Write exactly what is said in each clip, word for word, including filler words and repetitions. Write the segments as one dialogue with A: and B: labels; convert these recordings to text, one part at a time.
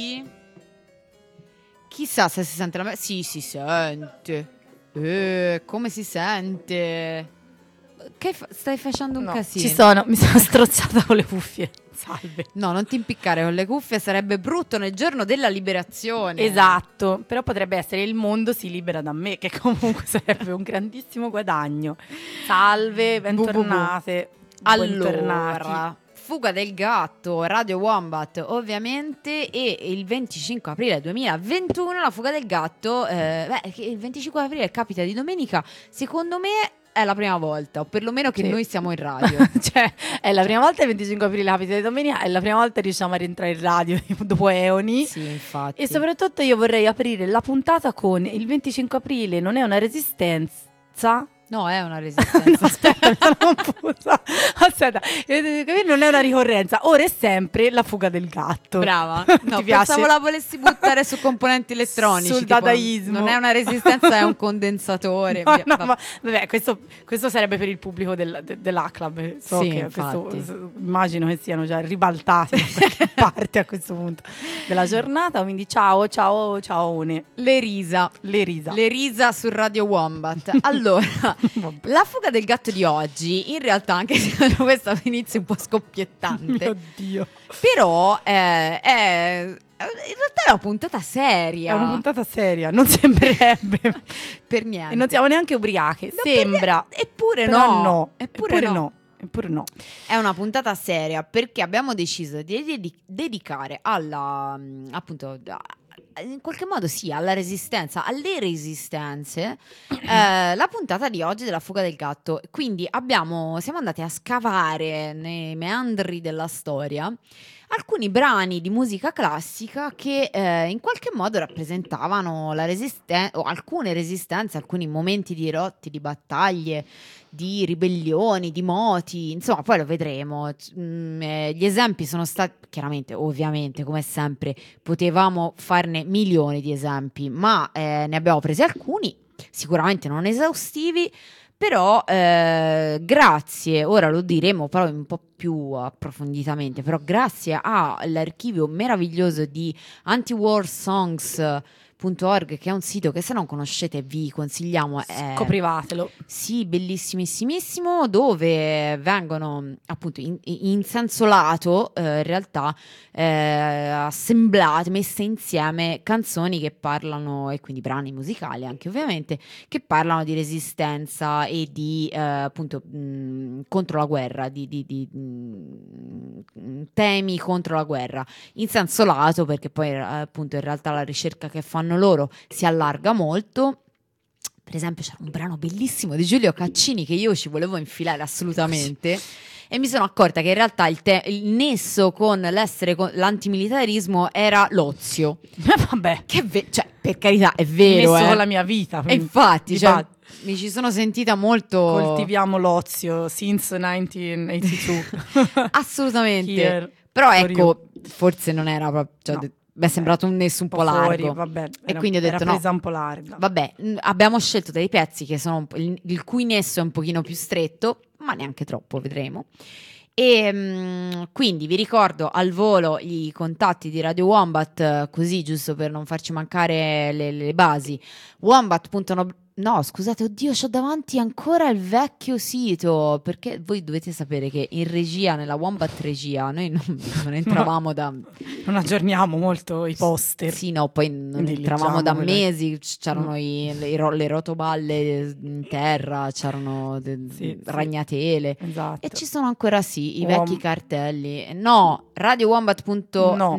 A: oggi. Chissà se si sente la me. Sì, si sente. Eh, come si sente? Che fa- stai facendo un
B: no,
A: casino?
B: Ci sono, mi sono strozzata con le cuffie. Salve.
A: No, non ti impiccare con le cuffie, sarebbe brutto nel giorno della liberazione.
B: Esatto, però potrebbe essere il mondo si libera da me, che comunque sarebbe un grandissimo guadagno. Salve, bentornate.
A: Allora, Fuga del Gatto, Radio Wombat ovviamente, e il venticinque aprile duemilaventuno la Fuga del Gatto, eh, beh, che il venticinque aprile capita di domenica, secondo me è la prima volta, o perlomeno che
B: sì.
A: noi siamo in radio.
B: Cioè, è la prima volta il venticinque aprile capita di domenica, è la prima volta che riusciamo a rientrare in radio dopo eoni.
A: Sì, infatti.
B: E soprattutto io vorrei aprire la puntata con il venticinque aprile non è una resistenza.
A: No, è una resistenza.
B: No, aspetta, mi sono confusa. Aspetta, non è una ricorrenza. Ora è sempre la fuga del gatto.
A: Brava. No,
B: Ti piace?
A: pensavo la volessi buttare su componenti elettronici.
B: Sul
A: tipo,
B: dadaismo.
A: non è una resistenza, è un condensatore.
B: No,
A: Via,
B: no,
A: vabbè.
B: ma, vabbè, questo, questo sarebbe per il pubblico del, de, dell'A-Club. So
A: Sì,
B: che questo,
A: infatti.
B: immagino che siano già ribaltati da qualche parte a questo punto della giornata. Quindi ciao, ciao, ciao.
A: Le risa.
B: Le risa.
A: Le risa su Radio Wombat. Allora, la fuga del gatto di oggi, in realtà, anche se questo inizio un po' scoppiettante,
B: Oddio.
A: però eh, è, in realtà è una puntata seria.
B: È una puntata seria, non sembrerebbe.
A: Per niente.
B: E non siamo neanche ubriache,
A: No,
B: sembra.
A: per- eppure
B: Però
A: no.
B: no.
A: Eppure,
B: Eppure
A: no.
B: no. Eppure no.
A: È una puntata seria perché abbiamo deciso di dedi- dedicare alla, mh, appunto, a- in qualche modo sì, alla resistenza, alle resistenze, eh, la puntata di oggi della Fuga del Gatto. Quindi abbiamo, siamo andati a scavare nei meandri della storia alcuni brani di musica classica che eh, in qualche modo rappresentavano la resistenza, o alcune resistenze, alcuni momenti di rotti, di battaglie, di ribellioni, di moti, insomma, poi lo vedremo. Mm, eh, gli esempi sono stati, chiaramente, ovviamente, come sempre, potevamo farne milioni di esempi, ma eh, ne abbiamo presi alcuni, sicuramente non esaustivi. Però eh, grazie, ora lo diremo però un po' più approfonditamente, però grazie all'archivio meraviglioso di anti-war songs punto org, che è un sito che se non conoscete vi consigliamo. È,
B: Scoprivatelo.
A: Sì, bellissimissimissimo, dove vengono appunto in, in senso lato eh, in realtà eh, assemblate, messe insieme canzoni che parlano, e quindi brani musicali anche ovviamente, che parlano di resistenza e di eh, appunto mh, contro la guerra, di, di, di mh, temi contro la guerra, in senso lato, perché poi eh, appunto in realtà la ricerca che fanno loro si allarga molto. Per esempio c'era un brano bellissimo di Giulio Caccini che io ci volevo infilare assolutamente, e mi sono accorta che in realtà il, te- il nesso con l'essere con l'antimilitarismo era l'ozio.
B: Vabbè,
A: Che ve- cioè, per carità, è vero,
B: messo
A: eh.
B: con la mia vita.
A: E infatti,
B: Di
A: cioè,
B: fatto.
A: mi ci sono sentita molto.
B: Coltiviamo l'ozio since millenovecentottantadue.
A: Assolutamente.
B: Here,
A: Però
B: for
A: ecco, forse non era proprio, cioè,
B: No.
A: de- mi è sembrato un nesso un po'
B: fuori,
A: largo.
B: vabbè,
A: E
B: era,
A: quindi ho detto
B: era
A: no.
B: presa un po' larga.
A: Vabbè, mh, abbiamo scelto dei pezzi che sono un po', il, il cui nesso è un pochino più stretto, ma neanche troppo, vedremo. E mh, quindi vi ricordo al volo i contatti di Radio Wombat, così giusto per non farci mancare le, le basi. Wombat punto no No, scusate, oddio, c'ho davanti ancora il vecchio sito, perché voi dovete sapere che in regia, nella Wombat regia, noi non, non entravamo da...
B: Non aggiorniamo molto i poster.
A: Sì, no, poi non
B: Quindi
A: entravamo da
B: leggiamo, quelle-
A: mesi, c'erano
B: Mm.
A: i- le, ro- le rotoballe in terra, c'erano de-
B: Sì, sì.
A: ragnatele.
B: Esatto.
A: E ci sono ancora sì, i
B: Wom-
A: vecchi cartelli. No, radio wombat punto
B: No.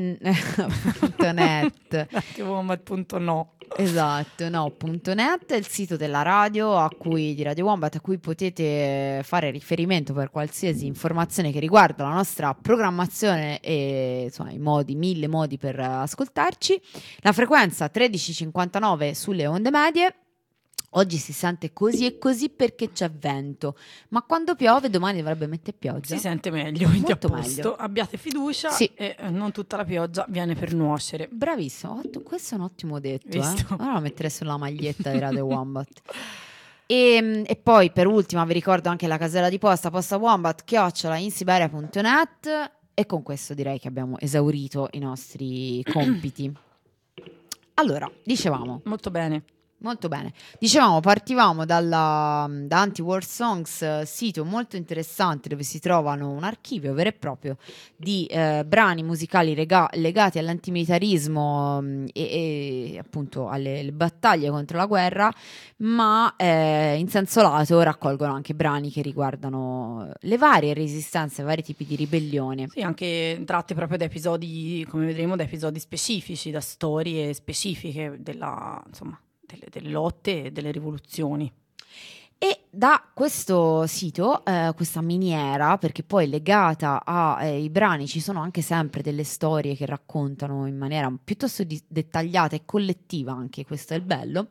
A: net.
B: Wombat punto no.
A: Esatto, no, punto net è il sito della radio a cui, di Radio Wombat, a cui potete fare riferimento per qualsiasi informazione che riguarda la nostra programmazione e insomma i modi, mille modi per ascoltarci. La frequenza tredici cinquantanove sulle onde medie. Oggi si sente così e così perché c'è vento, ma quando piove domani dovrebbe mettere pioggia.
B: Si sente meglio, quindi a
A: Molto
B: posto.
A: meglio.
B: Abbiate fiducia
A: Sì.
B: e eh, non tutta la pioggia viene per nuocere.
A: Bravissimo, otto- questo è un ottimo detto, eh?
B: Visto?
A: Ora lo metterei sulla maglietta di Radio Wombat. E, e poi per ultima vi ricordo anche la casella di posta, posta wombat chiocciola insiberia punto net. e con questo direi che abbiamo esaurito i nostri compiti. Allora, dicevamo...
B: Molto bene.
A: Molto bene. Dicevamo, partivamo dalla, da Anti-War Songs, eh, sito molto interessante dove si trovano un archivio vero e proprio di eh, brani musicali rega- legati all'antimilitarismo mh, e, e appunto alle, alle battaglie contro la guerra, ma eh, in senso lato raccolgono anche brani che riguardano le varie resistenze, vari tipi di ribellione.
B: Sì, anche tratte proprio da episodi, come vedremo, da episodi specifici, da storie specifiche della, insomma, delle, delle lotte e delle rivoluzioni.
A: E da questo sito, eh, questa miniera, perché poi legata ai eh, brani ci sono anche sempre delle storie che raccontano in maniera piuttosto di- dettagliata e collettiva, anche questo è il bello.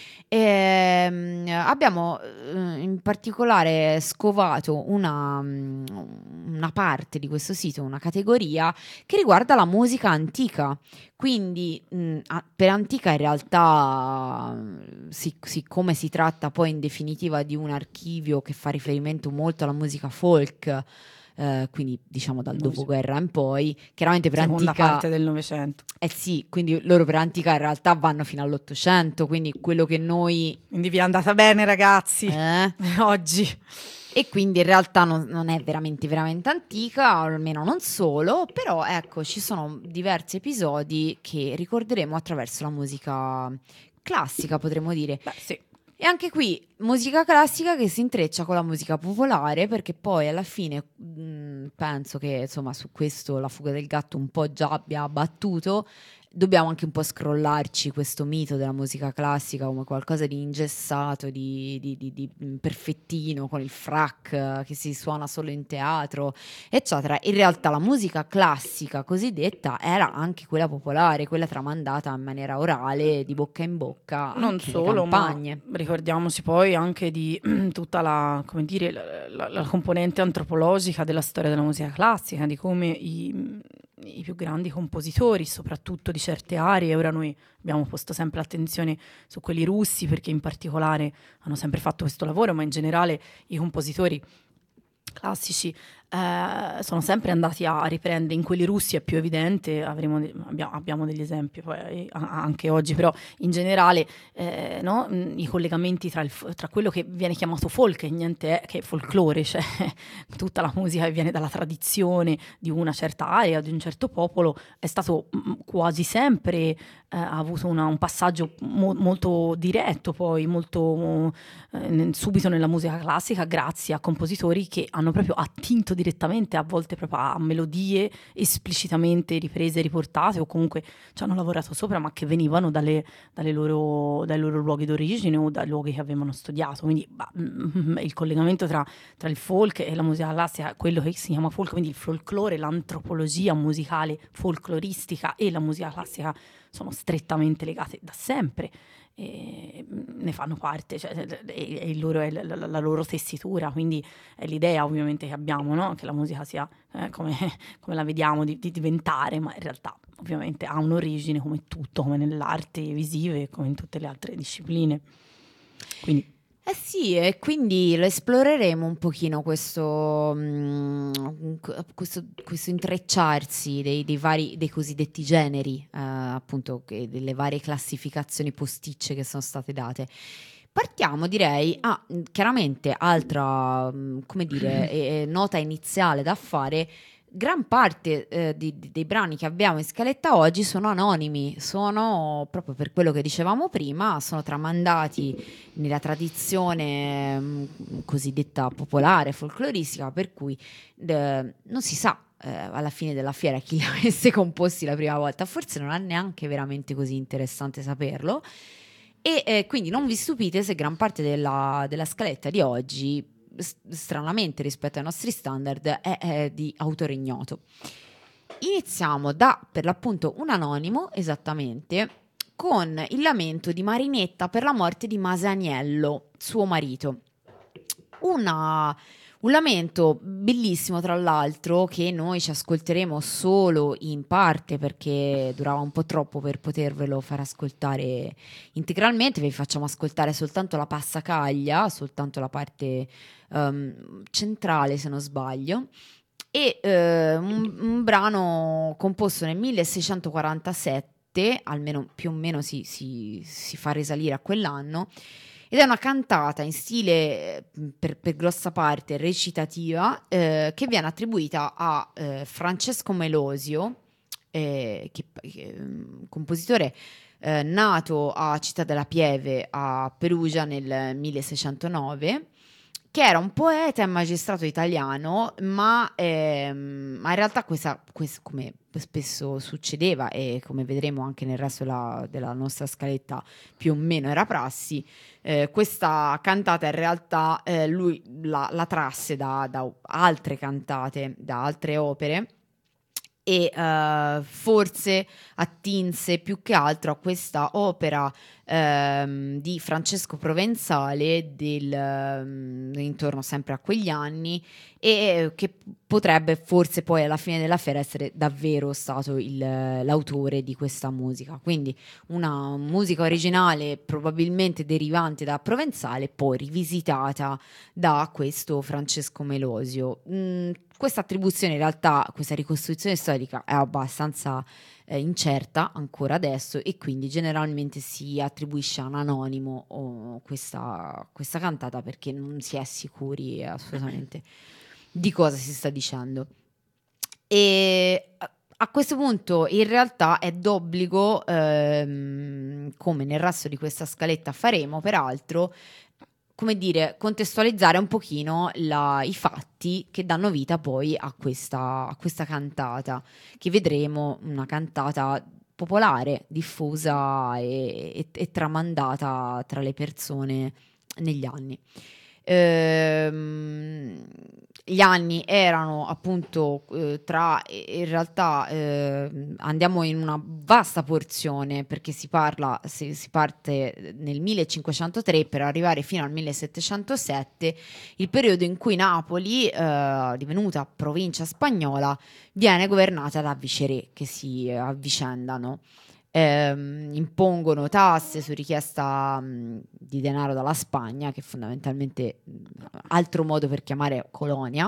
A: E, abbiamo eh, in particolare scovato una, una parte di questo sito, una categoria che riguarda la musica antica. Quindi mh, a- per antica in realtà, sic- siccome si tratta poi in definitiva di un archivio che fa riferimento molto alla musica folk, eh, quindi diciamo dal
B: Musica.
A: dopoguerra in poi, chiaramente per
B: Seconda
A: antica...
B: parte del Novecento.
A: Eh sì, quindi loro per antica in realtà vanno fino all'Ottocento, quindi quello che noi...
B: Quindi vi è andata bene, ragazzi,
A: Eh?
B: oggi.
A: E quindi in realtà non, non è veramente, veramente antica, o almeno non solo, però ecco, ci sono diversi episodi che ricorderemo attraverso la musica classica, potremmo dire.
B: Beh, sì.
A: E anche qui musica classica che si intreccia con la musica popolare, perché poi alla fine mh, penso che insomma su questo la fuga del gatto un po' già abbia battuto. Dobbiamo anche un po' scrollarci questo mito della musica classica come qualcosa di ingessato, di, di- di- di perfettino, con il frac eh, che si suona solo in teatro, eccetera. In realtà la musica classica cosiddetta era anche quella popolare, quella tramandata in maniera orale, di bocca in bocca,
B: Non
A: anche
B: solo,
A: nelle campagne.
B: ma ricordiamoci poi anche di tutta la, come dire, la, la- la componente antropologica della storia della musica classica, di come i, i più grandi compositori, soprattutto di certe aree, ora noi abbiamo posto sempre l'attenzione su quelli russi perché in particolare hanno sempre fatto questo lavoro, ma in generale i compositori classici eh, sono sempre andati a riprendere. In quelli russi è più evidente, avremo de- abbia- abbiamo degli esempi poi, eh, a- anche oggi, però in generale eh, no? Mm, i collegamenti tra, il f- tra quello che viene chiamato folk e niente è che folklore, cioè tutta la musica che viene dalla tradizione di una certa area, di un certo popolo, è stato mm, quasi sempre, eh, ha avuto una- un passaggio mo- molto diretto, poi molto eh, ne- subito nella musica classica, grazie a compositori che hanno proprio attinto direttamente, a volte proprio a melodie esplicitamente riprese, riportate, o comunque ci hanno lavorato sopra, ma che venivano dalle, dalle loro, dai loro luoghi d'origine o dai luoghi che avevano studiato. Quindi bah, mm, il collegamento tra, tra il folk e la musica classica, quello che si chiama folk, quindi il folklore, l'antropologia musicale folkloristica e la musica classica sono strettamente legate da sempre. E ne fanno parte, cioè, è, è il loro, è la, la- la loro tessitura, quindi è l'idea ovviamente che abbiamo, no? Che la musica sia eh, come, come la vediamo di, di diventare, ma in realtà ovviamente ha un'origine come tutto, come nell'arte visive, come in tutte le altre discipline. Quindi
A: Eh sì, e quindi lo esploreremo un pochino questo, mm, questo, questo intrecciarsi dei, dei vari, dei cosiddetti generi, eh, appunto, che- delle varie classificazioni posticce che sono state date. Partiamo, direi, a mm, chiaramente altra, mm, come dire, eh, eh, nota iniziale da fare. Gran parte eh, di- di- dei brani che abbiamo in scaletta oggi sono anonimi, sono proprio per quello che dicevamo prima, sono tramandati nella tradizione mh, cosiddetta popolare, folcloristica, per cui eh, non si sa eh, alla fine della fiera chi li avesse composti la prima volta, forse non è neanche veramente così interessante saperlo. E eh, quindi non vi stupite se gran parte della, della scaletta di oggi, s- stranamente rispetto ai nostri standard, è, è di autore ignoto. Iniziamo da, per l'appunto, un anonimo, esattamente, con il lamento di Marinetta per la morte di Masaniello, suo marito. Una, un lamento bellissimo, tra l'altro, che noi ci ascolteremo solo in parte perché durava un po' troppo per potervelo far ascoltare integralmente. Vi facciamo ascoltare soltanto la passacaglia, soltanto la parte ehm, centrale, se non sbaglio. e eh, un, un brano composto nel milleseicentoquarantasette, almeno più o meno si, si, si fa risalire a quell'anno, ed è una cantata in stile per, per grossa parte recitativa eh, che viene attribuita a eh, Francesco Melosio, eh, che, che, um, compositore eh, nato a Città della Pieve a Perugia nel milleseicentonove, che era un poeta e magistrato italiano, ma, ehm, ma in realtà questa, questa, come spesso succedeva e come vedremo anche nel resto della, della nostra scaletta più o meno era prassi, eh, questa cantata in realtà eh, lui la, la trasse da, da altre cantate, da altre opere, e uh, forse attinse più che altro a questa opera um, di Francesco Provenzale del, um, intorno sempre a quegli anni, e che potrebbe forse poi alla fine della fiera essere davvero stato il, l'autore di questa musica, quindi una musica originale probabilmente derivante da Provenzale, poi rivisitata da questo Francesco Melosio. Mm, questa attribuzione in realtà, questa ricostruzione storica è abbastanza eh, incerta ancora adesso, e quindi generalmente si attribuisce a un anonimo o questa, questa cantata perché non si è sicuri assolutamente di cosa si sta dicendo. E a questo punto in realtà è d'obbligo, ehm, come nel resto di questa scaletta faremo peraltro, come dire, contestualizzare un pochino la, i fatti che danno vita poi a questa, a questa cantata, che vedremo una cantata popolare, diffusa e, e, e tramandata tra le persone negli anni. Ehm, gli anni erano appunto eh, tra, in realtà eh, andiamo in una vasta porzione, perché si parla, si, si parte nel millecinquecentotre per arrivare fino al millesettecentosette, il periodo in cui Napoli, eh, divenuta provincia spagnola, viene governata da viceré che si avvicendano. Ehm, impongono tasse su richiesta mh, di denaro dalla Spagna, che è fondamentalmente mh, altro modo per chiamare colonia,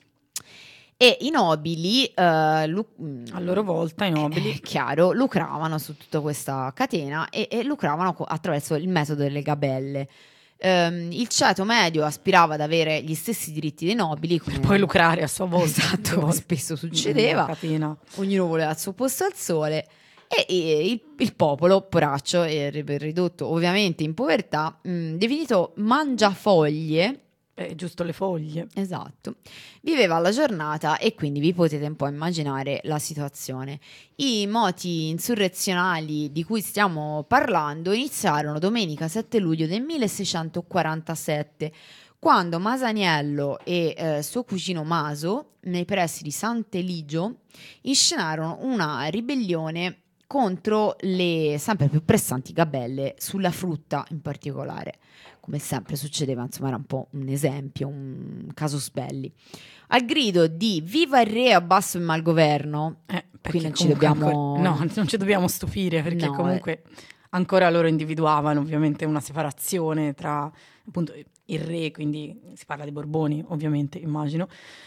A: e i nobili eh, lu-
B: A loro volta i nobili
A: eh, chiaro, lucravano su tutta questa catena e, e lucravano co- attraverso il metodo delle gabelle. Ehm, il ceto medio aspirava ad avere gli stessi diritti dei nobili, come
B: poi lucrare a sua volta.
A: esatto, come spesso succedeva,
B: Catena.
A: ognuno voleva il suo posto al sole. E, e il, il popolo, poraccio, è ridotto ovviamente in povertà, mh, definito mangiafoglie,
B: Eh, giusto le foglie.
A: esatto, viveva alla giornata, e quindi vi potete un po' immaginare la situazione. I moti insurrezionali di cui stiamo parlando iniziarono domenica sette luglio del milleseicentoquarantasette, quando Masaniello e eh, suo cugino Maso, nei pressi di Sant'Eligio, inscenarono una ribellione contro le sempre più pressanti gabelle, sulla frutta in particolare. Come sempre succedeva, insomma, era un po' un esempio, un casus belli. Al grido di "Viva il re, abbasso il malgoverno",
B: Eh,
A: qui non ci
B: comunque
A: dobbiamo...
B: ancora- no, non ci dobbiamo stupire, perché
A: No,
B: comunque ancora loro individuavano ovviamente una separazione tra appunto il re, quindi si parla di Borboni ovviamente, immagino,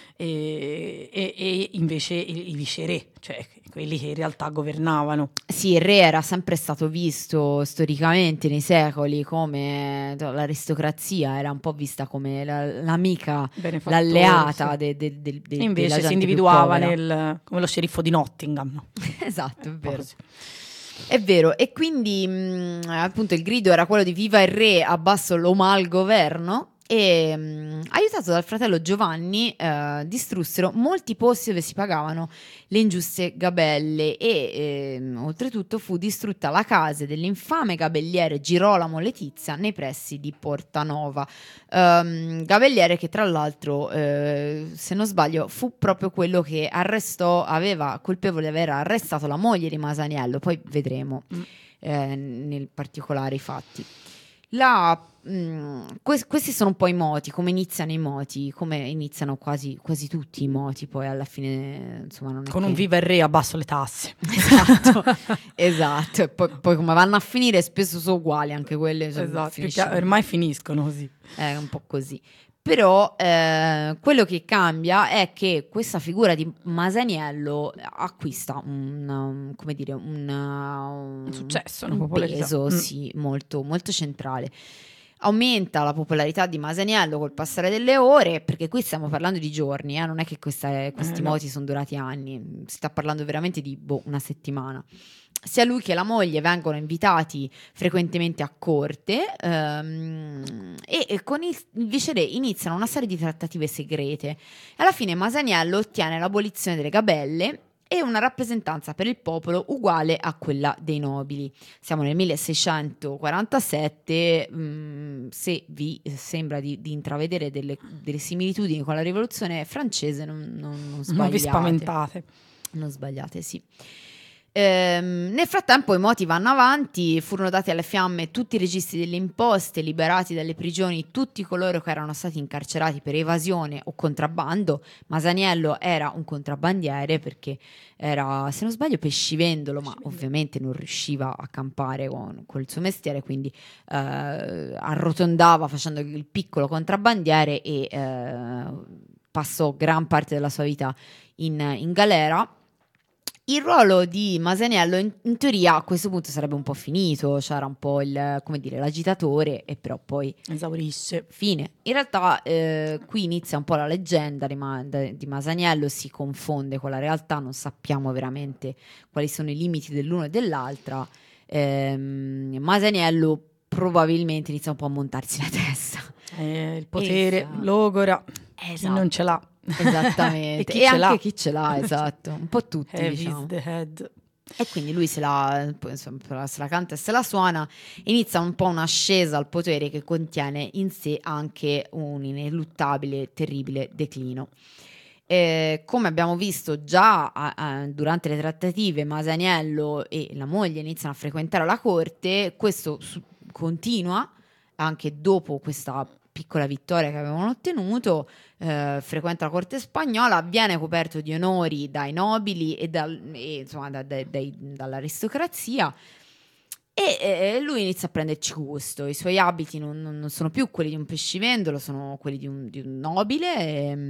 B: e, e- e invece i, i viceré, cioè quelli che in realtà governavano.
A: Sì, il re era sempre stato visto storicamente nei secoli come l'aristocrazia, era un po' vista come la- l'amica,
B: Benefattore,
A: l'alleata
B: sì.
A: de, de, de, de-
B: E invece
A: della
B: si
A: gente
B: individuava
A: più povera.
B: nel, come lo sceriffo di Nottingham, no?
A: Esatto, è vero.
B: Così.
A: È vero, e quindi mh, appunto il grido era quello di "Viva il re, abbasso lo malgoverno", e mh, aiutato dal fratello Giovanni eh, distrussero molti posti dove si pagavano le ingiuste gabelle, e ehm, oltretutto fu distrutta la casa dell'infame gabelliere Girolamo Letizia nei pressi di Portanova. Um, gabelliere che tra l'altro, eh, se non sbaglio, fu proprio quello che arrestò, aveva colpevole di aver arrestato la moglie di Masaniello, poi vedremo
B: Mm.
A: eh, nel particolare i fatti. La, mh, que- questi sono un po' i moti, come iniziano i moti, come iniziano quasi, quasi tutti i moti, poi alla fine insomma non è
B: Con
A: che...
B: un viva il re, abbasso le tasse.
A: Esatto, esatto. E poi, poi come vanno a finire spesso sono uguali anche quelle, cioè,
B: Esatto,
A: finisce-
B: perché ormai finiscono così.
A: è un po' così. Però eh, quello che cambia è che questa figura di Masaniello acquista un, um, come dire, un, uh,
B: un successo,
A: un
B: una popolarità.
A: peso
B: Mm.
A: sì, molto, molto centrale. Aumenta la popolarità di Masaniello col passare delle ore, perché qui stiamo parlando di giorni, eh? Non è che questa, questi
B: Eh, no.
A: moti sono durati anni, si sta parlando veramente di boh, una settimana. Sia lui che la moglie vengono invitati frequentemente a corte ehm, e, e con il, il viceré iniziano una serie di trattative segrete. Alla fine Masaniello ottiene l'abolizione delle gabelle e una rappresentanza per il popolo uguale a quella dei nobili. Siamo nel milleseicentoquarantasette, mh, se vi sembra di, di intravedere delle, delle similitudini con la rivoluzione francese non, non, non sbagliate.
B: Non vi spaventate.
A: Non sbagliate, sì. Ehm, nel frattempo i moti vanno avanti, furono dati alle fiamme tutti i registri delle imposte, liberati dalle prigioni tutti coloro che erano stati incarcerati per evasione o contrabbando. Masaniello era un contrabbandiere perché era, se non sbaglio, pescivendolo, ma ovviamente non riusciva a campare con, con il suo mestiere, quindi eh, arrotondava facendo il piccolo contrabbandiere e eh, passò gran parte della sua vita in, in galera. Il ruolo di Masaniello in, in teoria a questo punto sarebbe un po' finito, c'era un po' il, come dire, l'agitatore e però poi
B: esaurisce.
A: Fine. In realtà eh, qui inizia un po' la leggenda di, Ma- di Masaniello, si confonde con la realtà, non sappiamo veramente quali sono i limiti dell'uno e dell'altra. Ehm, Masaniello probabilmente inizia un po' a montarsi la testa.
B: Eh, il potere
A: Esatto.
B: logora,
A: Esatto.
B: chi non ce l'ha.
A: Esattamente.
B: e chi
A: e
B: ce
A: anche
B: l'ha.
A: chi ce l'ha, esatto, un po' tutti,
B: Heavy
A: diciamo.
B: is the head.
A: E quindi lui se la, insomma, se la canta e se la suona, inizia un po' un'ascesa al potere che contiene in sé anche un ineluttabile, terribile declino. Eh, come abbiamo visto già a, a, durante le trattative, Masaniello e la moglie iniziano a frequentare la corte, questo su, continua anche dopo questa piccola vittoria che avevano ottenuto, eh, frequenta la corte spagnola, viene coperto di onori dai nobili e, dal, e insomma da, da, dai, dall'aristocrazia e eh, lui inizia a prenderci gusto. I suoi abiti non, non sono più quelli di un pescivendolo, sono quelli di un, di un nobile e,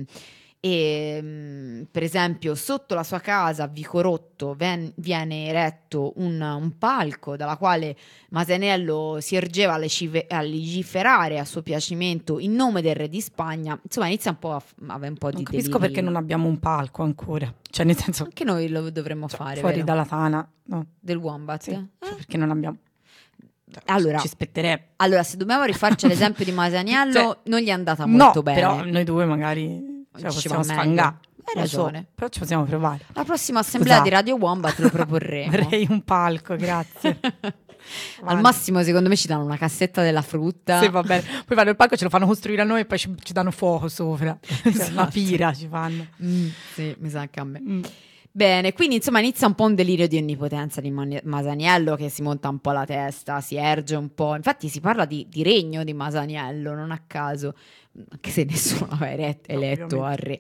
A: e per esempio sotto la sua casa a Vicorotto ven- viene eretto un, un palco dalla quale Masaniello si ergeva a, lecive- a legiferare a suo piacimento in nome del re di Spagna. Insomma inizia un po' a f- avere un po'
B: Non
A: di
B: capisco
A: deliri.
B: perché non abbiamo un palco ancora, cioè nel senso
A: Anche noi lo dovremmo
B: cioè,
A: fare
B: fuori
A: vero?
B: dalla tana, no?
A: Del Wombat.
B: Sì,
A: Eh?
B: cioè, perché non abbiamo cioè,
A: Allora,
B: ci spetterebbe.
A: allora, se dobbiamo rifarci l'esempio di Masaniello,
B: Cioè,
A: non gli è andata
B: no,
A: molto bene.
B: però noi due magari ce la
A: Ci va
B: possiamo
A: meglio.
B: sfangare.
A: Hai
B: Lo so,
A: ragione.
B: però ci possiamo provare.
A: La prossima assemblea
B: Scusate.
A: di Radio Wombat lo proporremo.
B: Avrei un palco, grazie.
A: Al massimo, secondo me, ci danno una cassetta della frutta.
B: Sì, va bene. Poi fanno il palco, ce lo fanno costruire a noi e poi ci, ci danno fuoco sopra.
A: Esatto.
B: Una pira ci fanno.
A: Mm, sì, mi sa anche a me.
B: Mm.
A: Bene, quindi insomma inizia un po' un delirio di onnipotenza di Man- Masaniello che si monta un po' la testa, si erge un po'. Infatti si parla di, di regno di Masaniello, non a caso, anche se nessuno aveva eretto, eletto al re.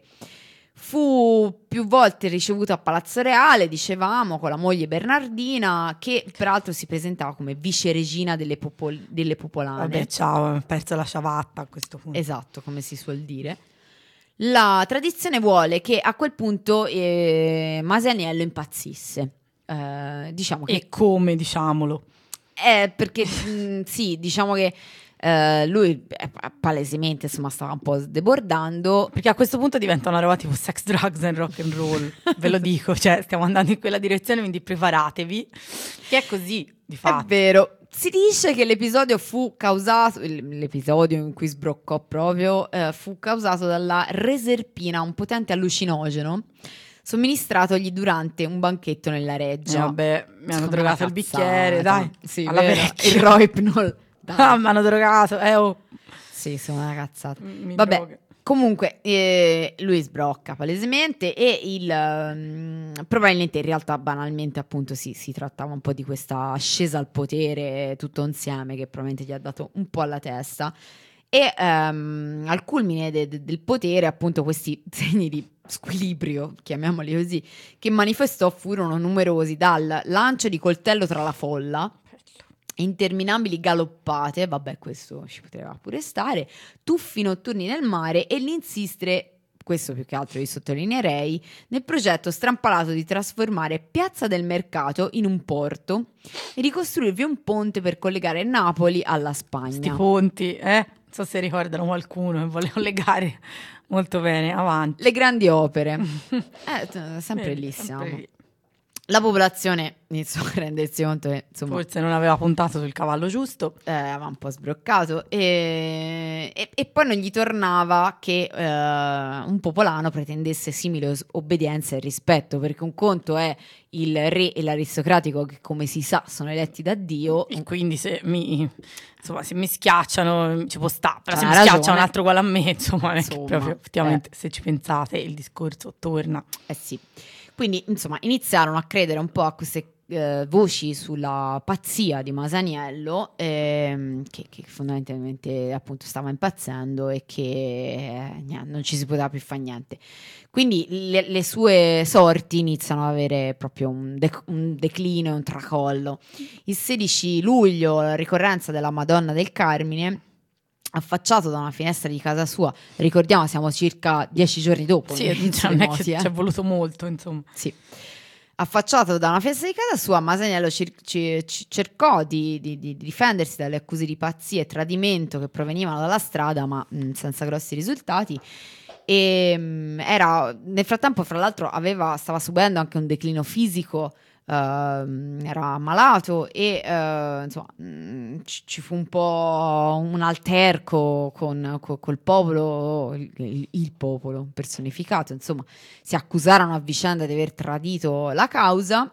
A: Fu più volte ricevuto a Palazzo Reale, dicevamo, con la moglie Bernardina, che peraltro si presentava come viceregina delle, popol- delle popolane.
B: Vabbè, ciao, ho perso la ciabatta a questo punto.
A: Esatto, come si suol dire. La tradizione vuole che a quel punto eh, Masaniello impazzisse. Eh, diciamo che
B: E come, diciamolo?
A: è perché mh, sì, diciamo che eh, lui eh, palesemente insomma stava un po' debordando.
B: Perché a questo punto diventa una roba tipo sex, drugs and rock and roll. Ve lo dico, cioè stiamo andando in quella direzione, quindi preparatevi. Che è così, di fatto.
A: È vero. Si dice che l'episodio fu causato, l'episodio in cui sbroccò proprio, eh, fu causato dalla reserpina, un potente allucinogeno, somministratogli durante un banchetto nella reggia.
B: Eh, vabbè, mi hanno
A: Insomma,
B: drogato il
A: cazzata.
B: bicchiere, dai.
A: Sì,
B: alla
A: vero,
B: vecchia.
A: il Rohypnol. Dai.
B: Ah, mi hanno drogato, eh oh.
A: Sì, sono una cazzata.
B: Mi
A: Vabbè,
B: droga.
A: comunque eh, lui sbrocca palesemente e il um, probabilmente in realtà banalmente appunto sì, si trattava un po' di questa ascesa al potere tutto insieme che probabilmente gli ha dato un po' alla testa e um, al culmine de- de- del potere appunto questi segni di squilibrio, chiamiamoli così, che manifestò furono numerosi, dal lancio di coltello tra la folla interminabili galoppate, vabbè questo ci poteva pure stare, tuffi notturni nel mare e l'insistere, questo più che altro vi sottolineerei, nel progetto strampalato di trasformare Piazza del Mercato in un porto e ricostruirvi un ponte per collegare Napoli alla Spagna.
B: Sti ponti, eh? Non so se ricordano qualcuno che voleva legare molto bene, avanti.
A: Le grandi opere. eh, sempre lì siamo. Sempre lì. La popolazione iniziò a rendersi conto che insomma,
B: forse non aveva puntato sul cavallo giusto,
A: eh, aveva un po' sbroccato e, e, e poi non gli tornava che eh, un popolano pretendesse simile os- obbedienza e rispetto, perché un conto è il re e l'aristocratico che, come si sa, sono eletti da Dio,
B: e quindi se mi, insomma, se mi schiacciano ci può stare, però se mi
A: ragione.
B: schiaccia un altro uguale a me, insomma, non è che
A: Insomma,
B: proprio effettivamente
A: eh.
B: se ci pensate il discorso torna.
A: Eh sì. Quindi, insomma, iniziarono a credere un po' a queste eh, voci sulla pazzia di Masaniello, ehm, che, che fondamentalmente appunto stava impazzendo e che eh, niente, non ci si poteva più fare niente. Quindi le, le sue sorti iniziano ad avere proprio un, dec- un declino e un tracollo. Il sedici luglio, la ricorrenza della Madonna del Carmine, affacciato da una finestra di casa sua, ricordiamo siamo circa dieci giorni dopo,
B: sì, cioè, non è che eh. ci è voluto molto, insomma.
A: Sì. Affacciato da una finestra di casa sua, Masaniello cir- c- c- cercò di, di, di difendersi dalle accuse di pazzia e tradimento che provenivano dalla strada, ma mh, senza grossi risultati. E mh, era nel frattempo, fra l'altro, aveva, stava subendo anche un declino fisico. Uh, era ammalato e uh, insomma mh, ci, ci fu un po' un alterco con, con col popolo, il, il popolo personificato, insomma si accusarono a vicenda di aver tradito la causa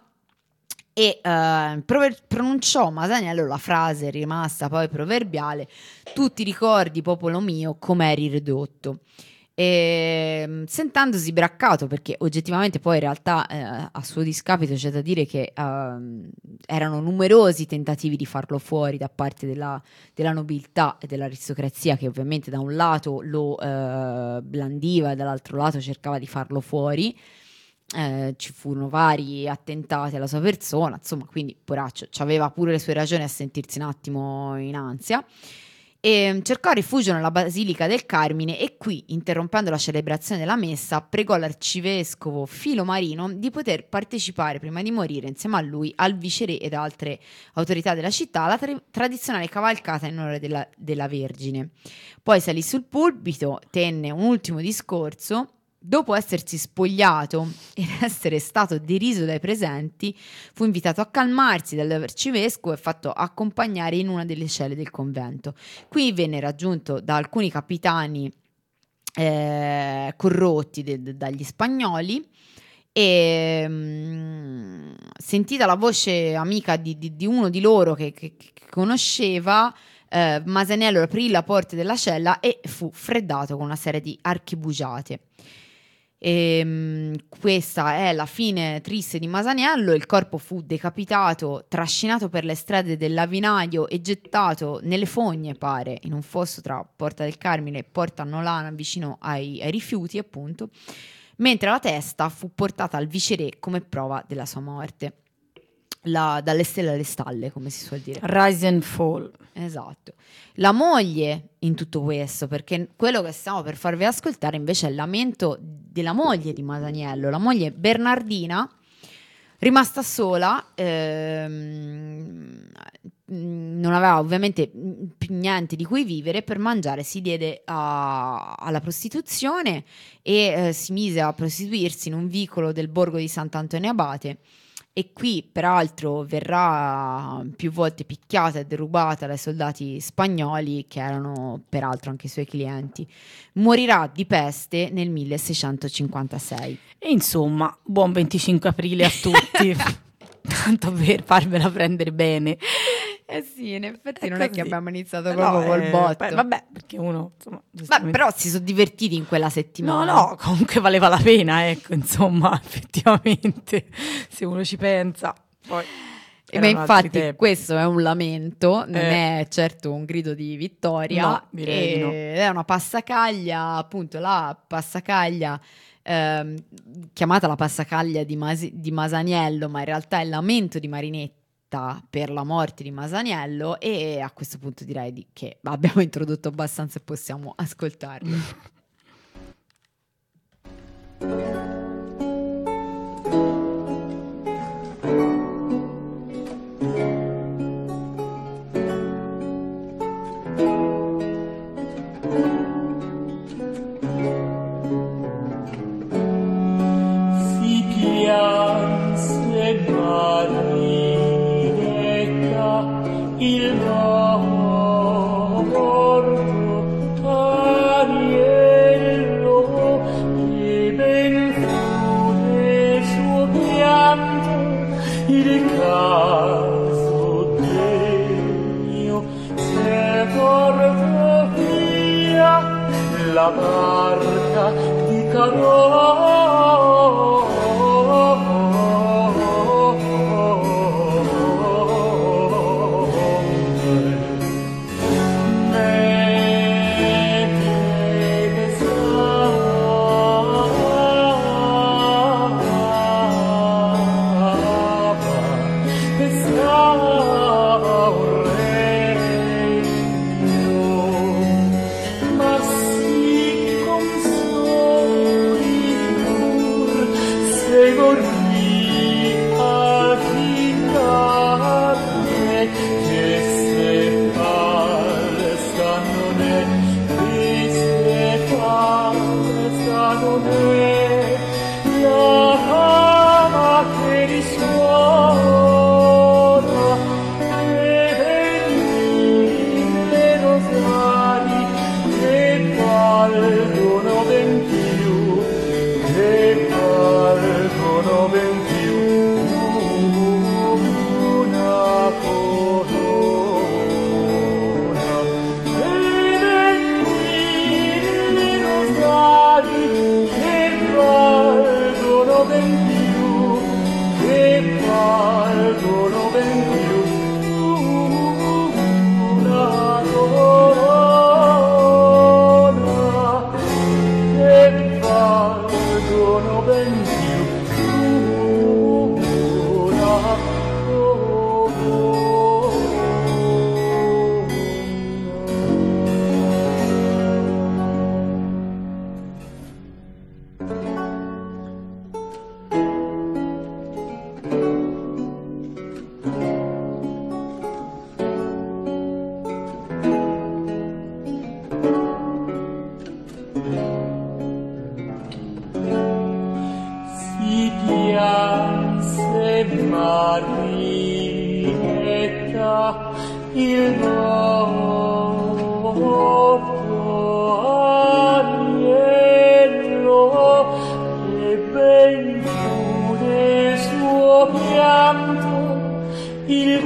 A: e uh, pro- pronunciò Masaniello la frase rimasta poi proverbiale: tutti ricordi popolo mio com'eri ridotto. E, sentendosi braccato, perché oggettivamente poi in realtà eh, a suo discapito c'è da dire che eh, erano numerosi tentativi di farlo fuori da parte della, della nobiltà e dell'aristocrazia, che ovviamente da un lato lo eh, blandiva e dall'altro lato cercava di farlo fuori. Eh, ci furono vari attentati alla sua persona, insomma, quindi poraccio aveva pure le sue ragioni a sentirsi un attimo in ansia. E cercò rifugio nella Basilica del Carmine e qui, interrompendo la celebrazione della messa, pregò l'arcivescovo Filomarino di poter partecipare prima di morire insieme a lui, al viceré ed altre autorità della città alla tra- tradizionale cavalcata in onore della, della Vergine. Poi salì sul pulpito, tenne un ultimo discorso. Dopo essersi spogliato ed essere stato deriso dai presenti, fu invitato a calmarsi dall'arcivescovo e fatto accompagnare in una delle celle del convento. Qui venne raggiunto da alcuni capitani eh, corrotti de- de- dagli spagnoli e mh, sentita la voce amica di, di, di uno di loro che, che, che conosceva, eh, Masaniello aprì la porta della cella e fu freddato con una serie di archibugiate. E, mh, questa è la fine triste di Masaniello. Il corpo fu decapitato, trascinato per le strade del Lavinaio e gettato nelle fogne, pare, in un fosso tra Porta del Carmine e Porta Nolana, vicino ai, ai rifiuti, appunto, mentre la testa fu portata al viceré come prova della sua morte. La, dalle stelle alle stalle, come si suol dire.
B: Rise and fall.
A: Esatto. La moglie in tutto questo, perché quello che stiamo per farvi ascoltare invece è il lamento della moglie di Masaniello, la moglie Bernardina, rimasta sola, ehm, non aveva ovviamente più niente di cui vivere, per mangiare si diede a, alla prostituzione e eh, si mise a prostituirsi in un vicolo del borgo di Sant'Antonio Abate. E qui peraltro verrà più volte picchiata e derubata dai soldati spagnoli, che erano peraltro anche i suoi clienti. Morirà di peste nel milleseicentocinquantasei.
B: E insomma, buon venticinque aprile a tutti. Tanto per farvela prendere bene.
A: Eh sì, in effetti
B: è
A: non
B: così.
A: È che abbiamo iniziato
B: no,
A: proprio col
B: eh,
A: botto.
B: Beh, vabbè, perché uno insomma,
A: Ma però si sono divertiti in quella settimana.
B: No, no, comunque valeva la pena, ecco, insomma, effettivamente, se uno ci pensa. Poi
A: e ma infatti questo è un lamento, non
B: eh.
A: è certo un grido di vittoria.
B: No, direi di no.
A: È una passacaglia, appunto la passacaglia ehm, chiamata la passacaglia di, Mas- di Masaniello, ma in realtà è il lamento di Marinetta, vendetta per la morte di Masaniello, e a questo punto direi di, che abbiamo introdotto abbastanza e possiamo ascoltarlo.
C: Il morto Ariello, e ben fu del suo pianto il caso degno, se portò via la barca di Carò. Il morto Ariello, e ben fu del suo pianto il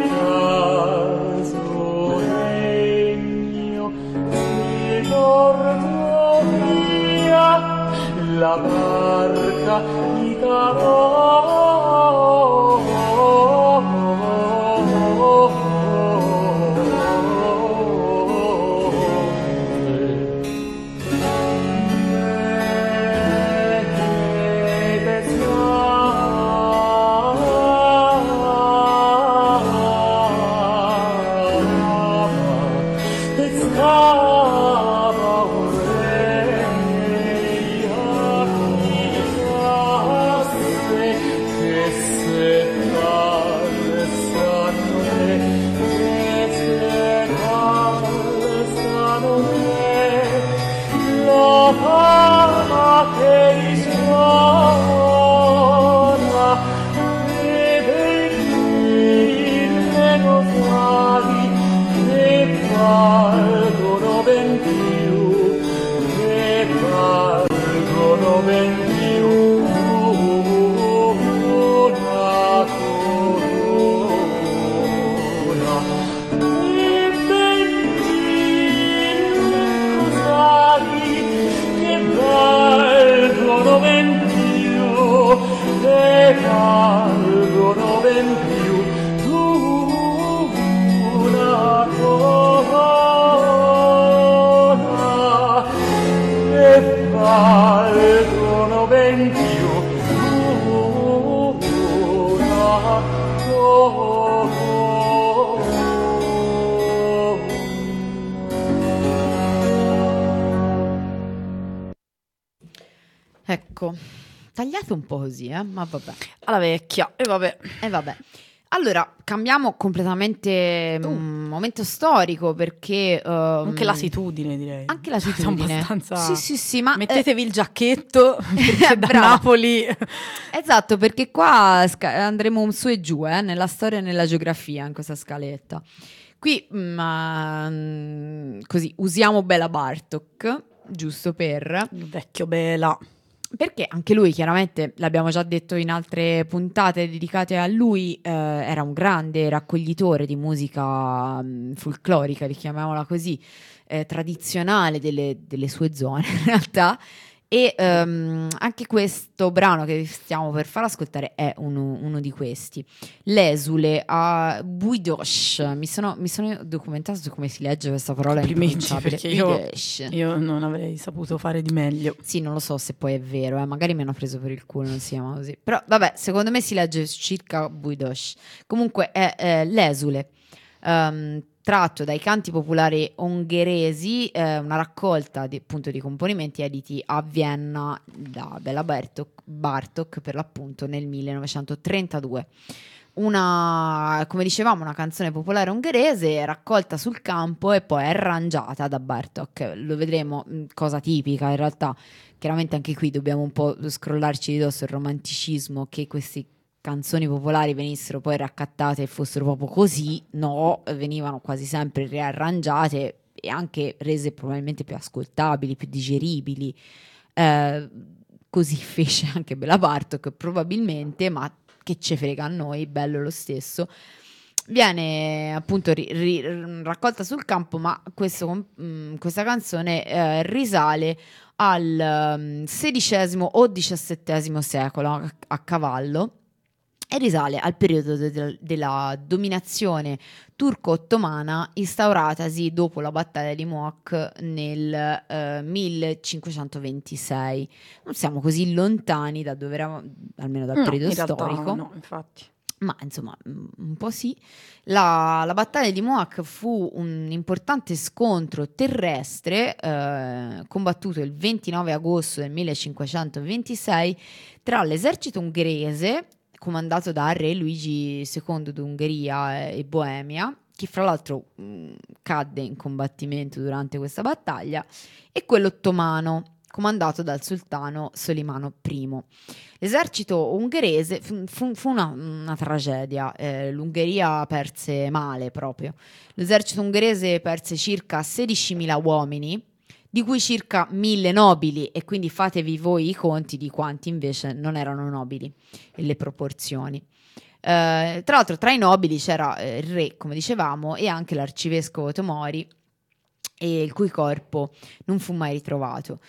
C: caso degno, e portò via la barca di Carò. Oh,
A: ecco, tagliato un po' così, eh? Ma vabbè.
B: Alla vecchia, e vabbè.
A: E vabbè. Allora, cambiamo completamente
B: Uh.
A: un momento storico perché... um,
B: Anche latitudine, direi.
A: Anche latitudine.
B: Abbastanza...
A: Sì, sì, sì, ma...
B: Mettetevi il giacchetto, perché da
A: brava.
B: Napoli...
A: Esatto, perché qua sca- andremo su e giù, eh, nella storia e nella geografia, in questa scaletta. Qui, ma, mm, così, usiamo Bela Bartok, giusto per...
B: Il vecchio Bela.
A: Perché anche lui, chiaramente, l'abbiamo già detto in altre puntate dedicate a lui, eh, era un grande raccoglitore di musica mh, folclorica, chiamiamola così, eh, tradizionale delle, delle sue zone, in realtà. E ehm, anche questo brano che vi stiamo per far ascoltare è uno, uno di questi. L'esule a Buydosh. Mi sono, mi sono documentato su come si legge questa parola.
B: Complimenti, perché io,
A: Buydosh.
B: io non avrei saputo fare di meglio.
A: Sì, non lo so se poi è vero, eh. Magari mi hanno preso per il culo, non si chiama così. Però vabbè, secondo me si legge circa Buydosh. Comunque è eh, l'esule. Um, tratto dai canti popolari ungheresi, eh, una raccolta di, appunto, di componimenti editi a Vienna da Bela Bartok, Bartok per l'appunto nel millenovecentotrentadue. Una, come dicevamo, una canzone popolare ungherese raccolta sul campo e poi arrangiata da Bartok. Lo vedremo, cosa tipica in realtà. Chiaramente anche qui dobbiamo un po' scrollarci di dosso il romanticismo, che questi canzoni popolari venissero poi raccattate e fossero proprio così. No, venivano quasi sempre riarrangiate e anche rese probabilmente più ascoltabili, più digeribili. Eh, così fece anche Bela Bartok probabilmente, ma che ce frega a noi, bello lo stesso. Viene appunto ri- ri- raccolta sul campo, ma questo, mh, questa canzone eh, risale al um, sedicesimo o diciassettesimo secolo, a, a cavallo, e risale al periodo de- de- della dominazione turco-ottomana instauratasi dopo la battaglia di Moak nel eh, millecinquecentoventisei. Non siamo così lontani da dove eravamo, almeno dal
B: No,
A: periodo
B: in realtà
A: storico.
B: no, infatti.
A: Ma insomma, un po' sì. La, la battaglia di Moak fu un importante scontro terrestre eh, combattuto il ventinove agosto del millecinquecentoventisei tra l'esercito ungherese, comandato da re Luigi secondo d'Ungheria e Boemia, che fra l'altro mh, cadde in combattimento durante questa battaglia, e quello ottomano, comandato dal sultano Solimano I. L'esercito ungherese fu, fu, fu una, una tragedia, eh, l'Ungheria perse male proprio. L'esercito ungherese perse circa sedicimila uomini, di cui circa mille nobili, e quindi fatevi voi i conti di quanti invece non erano nobili e le proporzioni. Eh, tra l'altro tra i nobili c'era eh, il re, come dicevamo, e anche l'arcivescovo Tomori, e il cui corpo non fu mai ritrovato.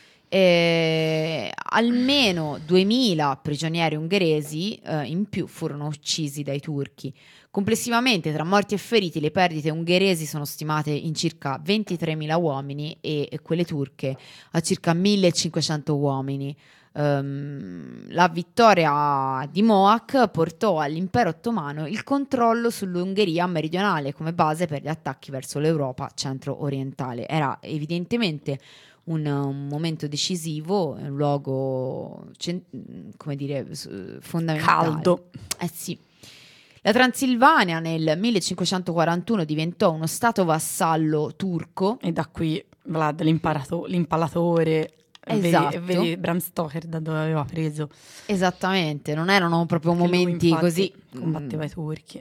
A: Eh, almeno duemila prigionieri ungheresi eh, in più furono uccisi dai turchi. Complessivamente, tra morti e feriti, le perdite ungheresi sono stimate in circa ventitremila uomini e, e quelle turche a circa millecinquecento uomini. Um, la vittoria di Moak portò all'impero ottomano il controllo sull'Ungheria meridionale come base per gli attacchi verso l'Europa centro-orientale. Era evidentemente un, un momento decisivo, un luogo, come dire, fondamentale.
B: Caldo.
A: Eh sì. La Transilvania nel millecinquecentoquarantuno diventò uno stato vassallo turco.
B: E da qui Vlad, l'imparato- l'impalatore,
A: Esatto.
B: vedi, vedi Bram Stoker da dove aveva preso.
A: Esattamente, non erano proprio
B: Perché lui,
A: momenti
B: infatti,
A: così.
B: combatteva i turchi.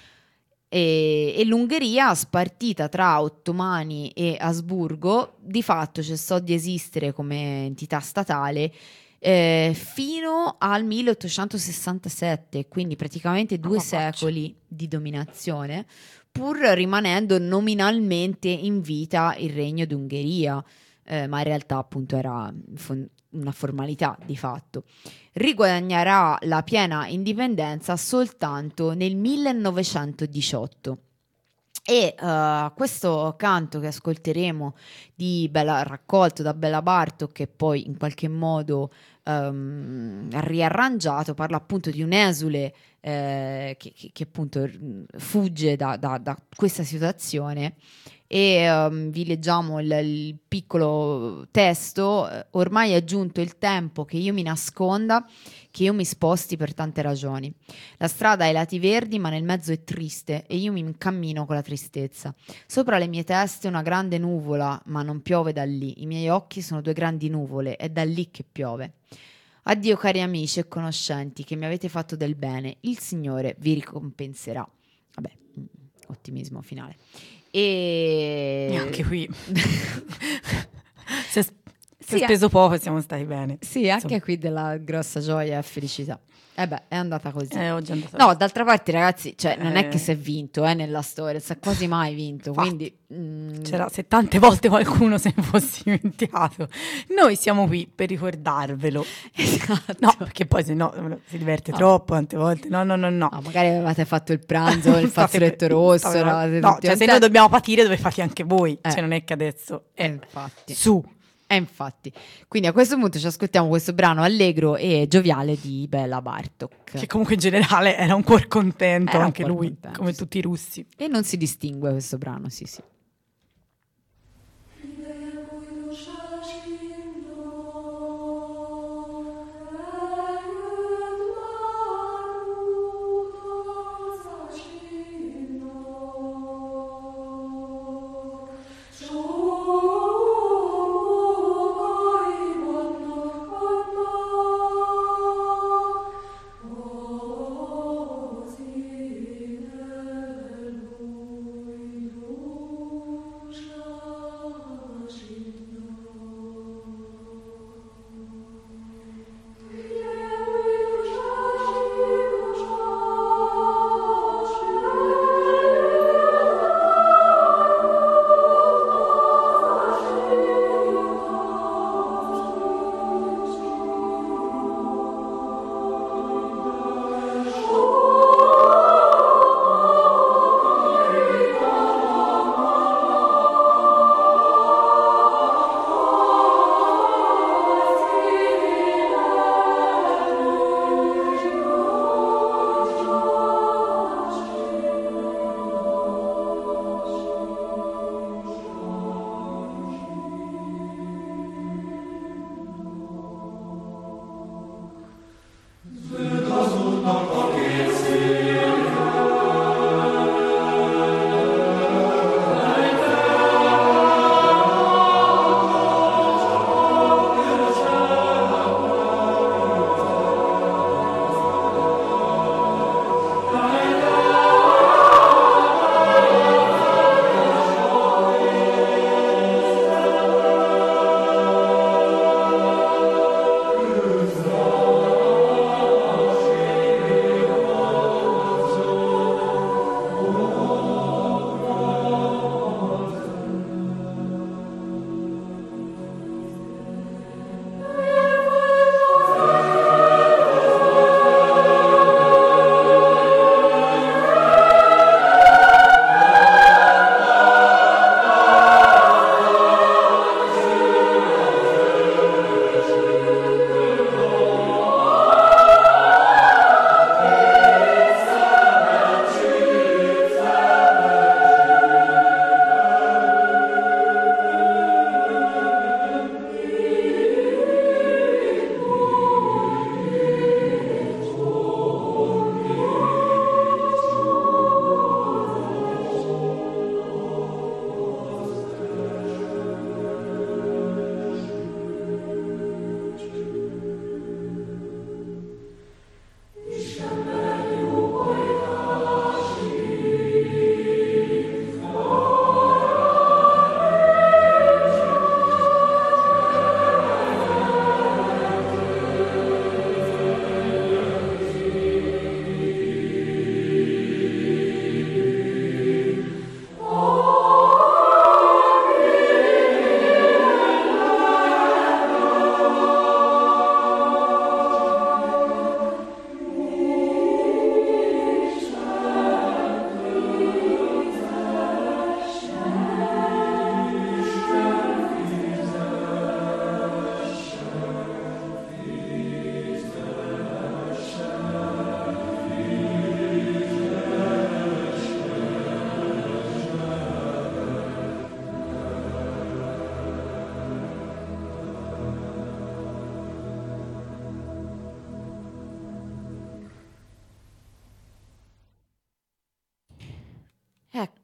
A: E, e l'Ungheria, spartita tra ottomani e Asburgo, di fatto cessò di esistere come entità statale eh, fino al milleottocentosessantasette, quindi praticamente due
B: Oh,
A: secoli di dominazione, pur rimanendo nominalmente in vita il regno d'Ungheria, eh, ma in realtà appunto era fon- una formalità di fatto. Riguadagnerà la piena indipendenza soltanto nel millenovecentodiciotto. E uh, questo canto che ascolteremo di Bela, raccolto da Bela Bartok, che poi in qualche modo um, riarrangiato, parla appunto di un esule eh, che, che, che appunto fugge da, da, da questa situazione e um, vi leggiamo il, il piccolo testo. Ormai è giunto il tempo che io mi nasconda, che io mi sposti per tante ragioni. La strada ha i lati verdi, ma nel mezzo è triste e io mi incammino con la tristezza. Sopra le mie teste una grande nuvola, ma non piove da lì. I miei occhi sono due grandi nuvole, è da lì che piove. Addio cari amici e conoscenti che mi avete fatto del bene, il Signore vi ricompenserà. Vabbè, ottimismo finale. E,
B: e anche qui si è, si è
A: sì,
B: speso poco e siamo stati bene.
A: Sì, anche
B: Insomma.
A: qui della grossa gioia e felicità. E eh beh, è andata così.
B: Eh, oggi è andata
A: no,
B: così.
A: d'altra parte, ragazzi, cioè, non è
B: Eh.
A: che si è vinto eh, nella storia, si è quasi mai vinto.
B: Infatti,
A: quindi mm,
B: c'era, se tante volte qualcuno se ne fosse dimenticato, noi siamo qui per ricordarvelo.
A: Esatto.
B: No, perché poi se no si diverte
A: No.
B: troppo tante volte. No, no, no, no.
A: No, magari avevate fatto il pranzo, il
B: State-
A: fazzoletto rosso.
B: state-
A: eravate
B: no,
A: tutti
B: cioè se
A: contenti.
B: noi dobbiamo patire dove fate anche voi.
A: Eh.
B: Cioè non è che adesso
A: Eh,
B: è
A: infatti.
B: su.
A: E infatti. Quindi a questo punto ci ascoltiamo questo brano allegro e gioviale di Bela Bartok.
B: Che comunque in generale era un cuor contento,
A: Era un
B: anche
A: cuor
B: lui,
A: contento,
B: come
A: sì.
B: tutti i russi.
A: E non si distingue questo brano, sì sì.
D: Oh,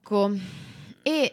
A: Ecco, e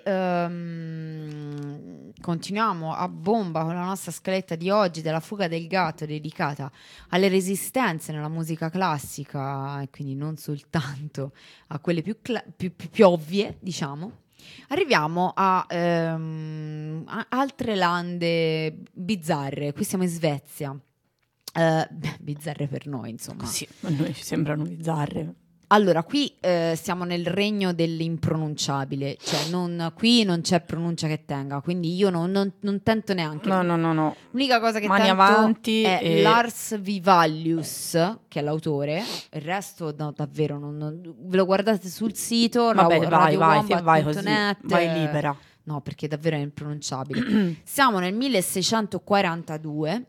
A: um, continuiamo a bomba con la nostra scaletta di oggi della Fuga del gatto, dedicata alle resistenze nella musica classica, e quindi non soltanto a quelle più, cla- più, più, più ovvie, diciamo. Arriviamo a, um, a altre lande bizzarre. Qui siamo in Svezia. Uh, bizzarre per noi, insomma.
B: Sì, a noi ci sembrano bizzarre.
A: Allora, qui eh, siamo nel regno dell'impronunciabile, cioè non, qui non c'è pronuncia che tenga, quindi io non, non, non tento neanche.
B: No, no, no, no.
A: L'unica cosa che
B: Mani
A: tento
B: avanti
A: è
B: e...
A: Lars Vivalius, che è l'autore. Il resto, no, davvero, non, non, ve lo guardate sul sito.
B: Vabbè,
A: ra-
B: vai, vai,
A: radiowombat
B: vai
A: punto
B: così,
A: net.
B: vai libera.
A: No, perché davvero è impronunciabile. Siamo nel milleseicentoquarantadue.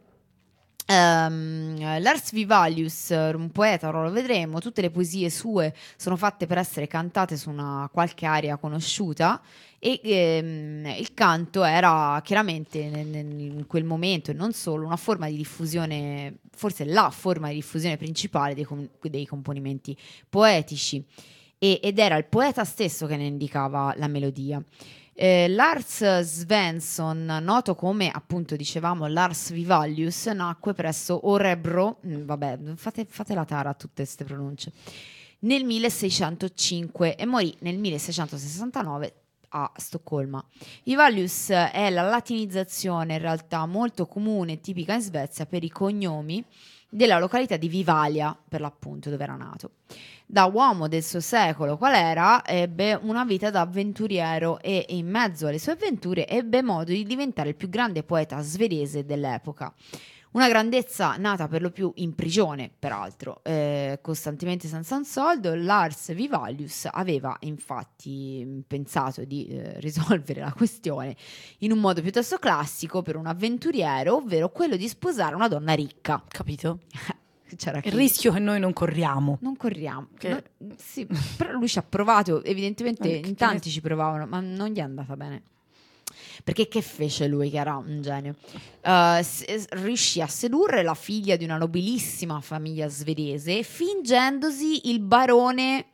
A: Um, Lars Vivalius, un poeta, ora lo vedremo. Tutte le poesie sue sono fatte per essere cantate su una qualche area conosciuta, e ehm, il canto era chiaramente nel, nel, in quel momento, e non solo, una forma di diffusione, forse la forma di diffusione principale dei, com- dei componimenti poetici, e, ed era il poeta stesso che ne indicava la melodia. Eh, Lars Svensson, noto come appunto dicevamo Lars Vivalius, nacque presso Örebro, mh, vabbè, fate, fate la tara a tutte queste pronunce, nel milleseicentocinque e morì nel milleseicentosessantanove a Stoccolma. Vivalius è la latinizzazione in realtà molto comune e tipica in Svezia per i cognomi della località di Vivalia, per l'appunto, dove era nato. Da uomo del suo secolo qual era, ebbe una vita da avventuriero, e in mezzo alle sue avventure ebbe modo di diventare il più grande poeta svedese dell'epoca. Una grandezza nata per lo più in prigione, peraltro, eh, costantemente senza un soldo. Lars Vivalius aveva infatti pensato di eh, risolvere la questione in un modo piuttosto classico per un avventuriero, ovvero quello di sposare una donna ricca.
B: Capito?
A: C'era
B: Il
A: chi...
B: rischio che noi non corriamo.
A: Non corriamo.
B: Che...
A: No, sì, però lui ci ha provato, evidentemente
B: Eh,
A: in tanti ci provavano, ma non gli è andata bene. Perché che fece lui, che era un genio? Uh, s- riuscì a sedurre la figlia di una nobilissima famiglia svedese, fingendosi il barone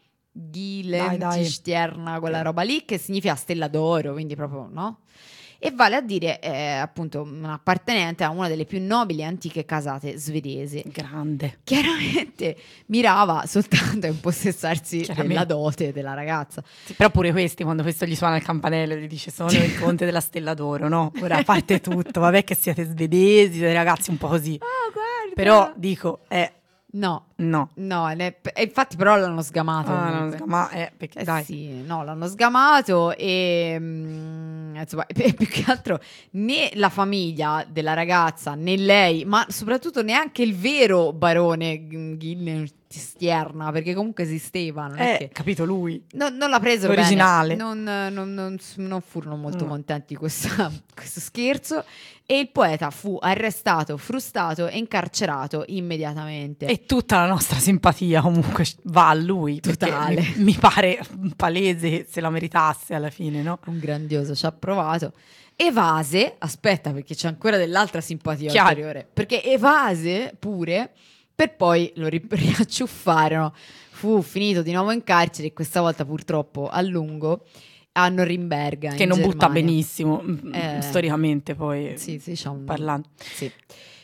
A: Gyllentstierna, quella roba lì, che significa stella d'oro, quindi proprio, no? E vale a dire eh, appunto un appartenente a una delle più nobili e antiche casate svedesi.
B: Grande.
A: Chiaramente mirava soltanto a impossessarsi della dote della ragazza.
B: Sì, però pure questi, quando questo gli suona il campanello, gli dice sono il conte della Stella d'Oro, no? Ora, a parte tutto, vabbè che siete svedesi, siete ragazzi un po' così.
A: Oh, guarda.
B: Però dico, eh,
A: no,
B: no.
A: No, ne, e infatti però l'hanno sgamato.
B: Ah, l'hanno sgamato, eh, perché
A: eh,
B: dai.
A: Sì, no, l'hanno sgamato e mh, insomma, e più che altro né la famiglia della ragazza né lei, ma soprattutto neanche il vero barone Gyllentstierna, perché comunque esisteva, non
B: eh,
A: è che...
B: capito lui.
A: No, non l'ha preso
B: l'originale.
A: bene, non, non, non, non furono molto
B: no.
A: contenti di questa, questo scherzo, e il poeta fu arrestato, frustato e incarcerato immediatamente.
B: E tutta la nostra simpatia comunque va a lui,
A: totale.
B: Mi, mi pare palese che se la meritasse alla fine, no?
A: Un grandioso, ci ha provato. Evase, aspetta perché c'è ancora dell'altra simpatia
B: Chiaro.
A: ulteriore, perché evase pure, per poi lo ri- riacciuffarono, fu finito di nuovo in carcere, e questa volta purtroppo a lungo, a Norimberga,
B: che
A: in
B: non
A: Germania.
B: butta benissimo
A: Eh,
B: storicamente poi
A: sì, sì, c'è un...
B: parlando.
A: Sì.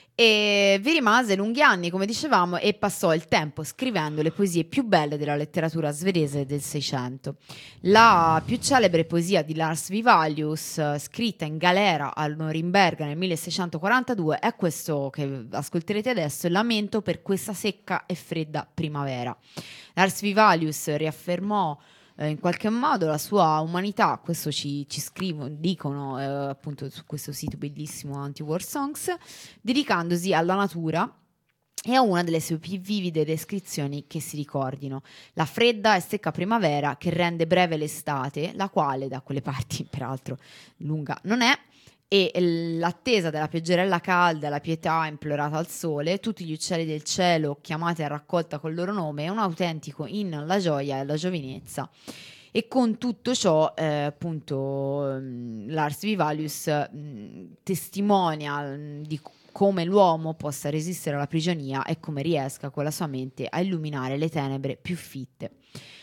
A: E vi rimase lunghi anni, come dicevamo, e passò il tempo scrivendo le poesie più belle della letteratura svedese del Seicento. La più celebre poesia di Lars Vivalius, scritta in galera a Norimberga nel milleseicentoquarantadue, è questo che ascolterete adesso, Lamento per questa secca e fredda primavera. Lars Vivalius riaffermò in qualche modo la sua umanità, questo ci, ci scrivono, dicono eh, appunto su questo sito bellissimo Anti-War Songs, dedicandosi alla natura e a una delle sue più vivide descrizioni che si ricordino: la fredda e secca primavera che rende breve l'estate, la quale da quelle parti peraltro lunga non è, e l'attesa della pioggerella calda, la pietà implorata al sole, tutti gli uccelli del cielo chiamati a raccolta col loro nome, è un autentico inno alla gioia e alla giovinezza. E con tutto ciò eh, appunto Lars Vivalius mh, testimonia mh, di come l'uomo possa resistere alla prigionia e come riesca con la sua mente a illuminare le tenebre più fitte.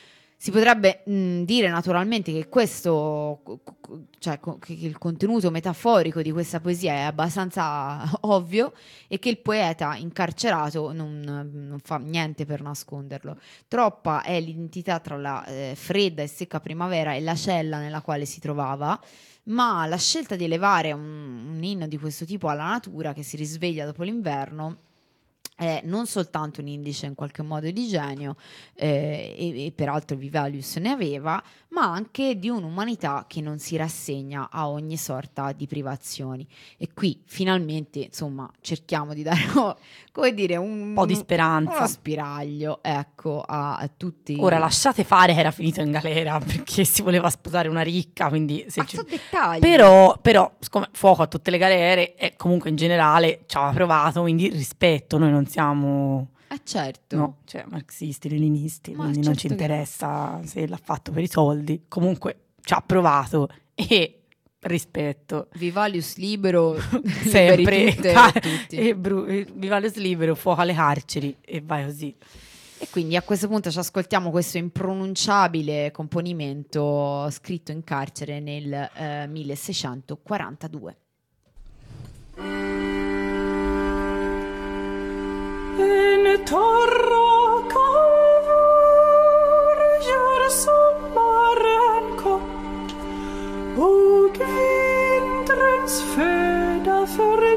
A: Si potrebbe mh, dire naturalmente che questo, cioè che il contenuto metaforico di questa poesia è abbastanza ovvio e che il poeta incarcerato non, non fa niente per nasconderlo. Troppa è l'identità tra la eh, fredda e secca primavera e la cella nella quale si trovava, ma la scelta di elevare un, un inno di questo tipo alla natura che si risveglia dopo l'inverno è non soltanto un indice in qualche modo di genio, eh, e, e peraltro Vivalius ne aveva, ma anche di un'umanità che non si rassegna a ogni sorta di privazioni. E qui finalmente, insomma, cerchiamo di dare, come dire, un,
B: un po' di speranza,
A: uno spiraglio, ecco, a, a tutti.
B: Ora lasciate fare che era finito in galera perché si voleva sposare una ricca, quindi se
A: ma
B: ci...
A: sono dettagli.
B: Però, però, siccome fuoco a tutte le galere e comunque in generale ci aveva provato, quindi rispetto, noi non siamo
A: eh certo,
B: no, cioè marxisti, leninisti,
A: ma
B: quindi
A: certo
B: non ci interessa che... se l'ha fatto per i soldi, comunque ci ha provato e rispetto.
A: Vivalius libero,
B: sempre
A: tutte,
B: car-
A: tutti.
B: E bru- Vivalius libero, fuoco alle carceri e vai così.
A: E quindi a questo punto ci ascoltiamo questo impronunciabile componimento scritto in carcere nel eh, milleseicentoquarantadue.
C: En torra kvar gör sommaren kort och vinterns föda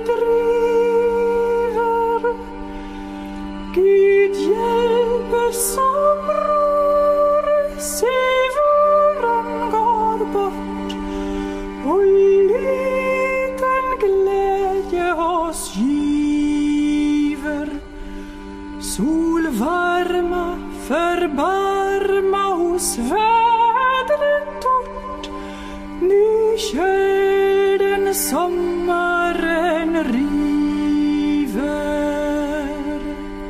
C: fördriver. Gud hjälper som rör sig våren går bort och liten glädje oss giver. Solvarma förbarma hos vädret torrt, ny köden sommaren river.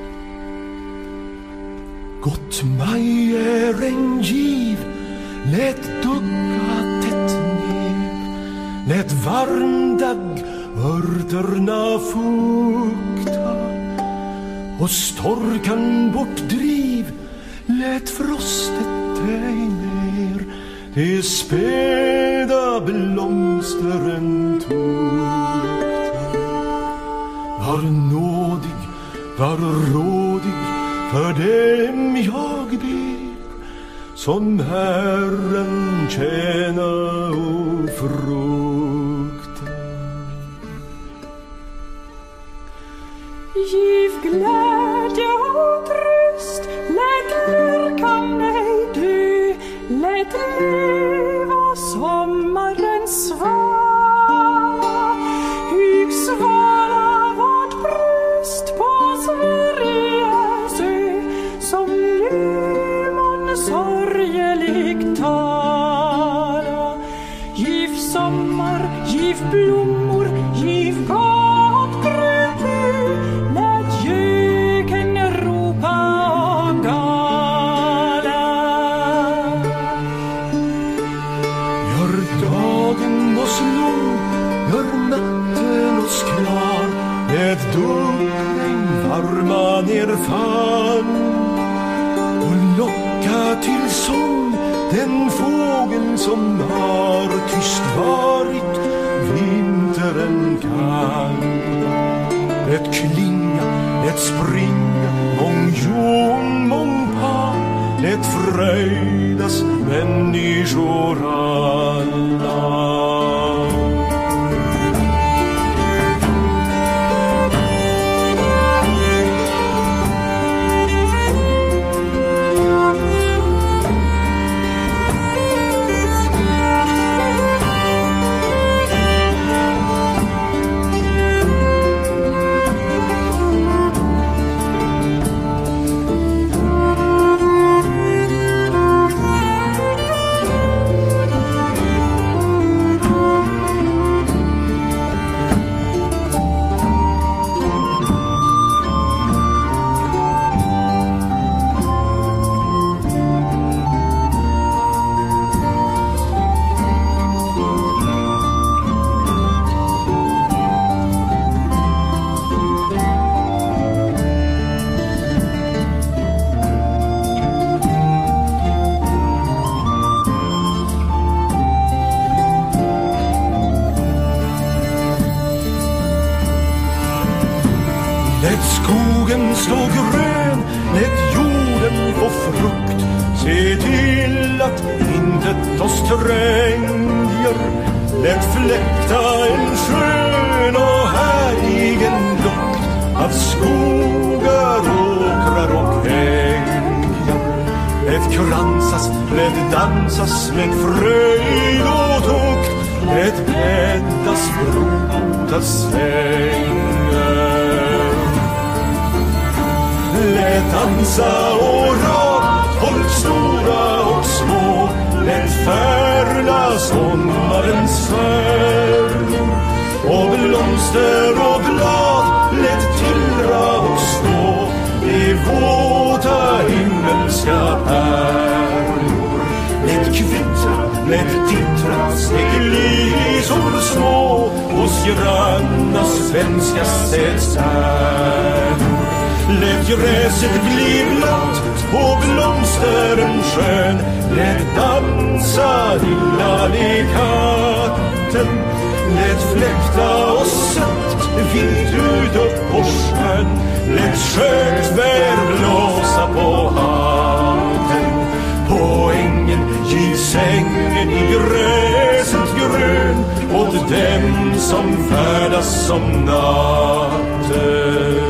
D: Gott mig är en giv, lät dugga tätt ner, lät varm dag örterna fukta och storkan bortdriv, lät frostet dig ner, det späda blomsteren tukta. Var nådig, var rådig för dem jag ber, som Herren tjäna och frukta.
C: Giv glädje och tröst, lät lärkan ej dö, lät leva sommarens svala. Hyg svala vårt bröst på Sveriges ö, som ljumon sorgelig tala. Giv sommar, giv blommor, giv gott grönt hö, lät göken ropa och gala.
D: Gör dagen oss lång, gör natten oss klar, lät duggregn varma ner fan och locka till sång den fågel som har tyst varit vintern kan. Lät klinga, lät springa, mång jon, mång par, lät fröjdas människor alla. skogen stå grön, lät jorden få frukt. Se till att intet oss tränger, lät fläkta en skön och härlig en lukt av skogar, åkrar och ängar. Lät kransas, lät dansas med fröjd och tukt, lät bäddas, brotas sängar. Lät dansa och rad, folk stora och små, lät färla sommarens färg. Och blomster och blad lät tillra och stå i våta himmelska pärlor. Lät kvittra, lät tittra, steglisor små hos granna svenska städstärnor. Lät gräset bli blått och blomsteren skön, lät dansa lilla-li-katten, lät fläkta och sött vilt ut upp på sjön, lät skötvär blåsa på hatten. På ängen giv sängen i gräset grön åt dem som färdas om natten.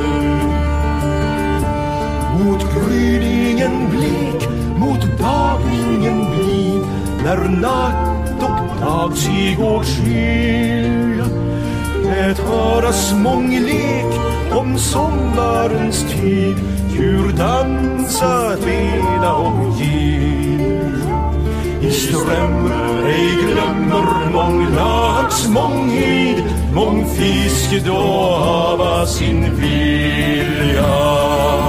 D: Mot gryningen blek, mot dagningen blid, när natt och dag sig går skilja, lät höras månglek om sommarens tid, djur dansa, vela och gilja. I strömmar ej glömmer mång lax, mång hid, mång fisk då hava sin vilja.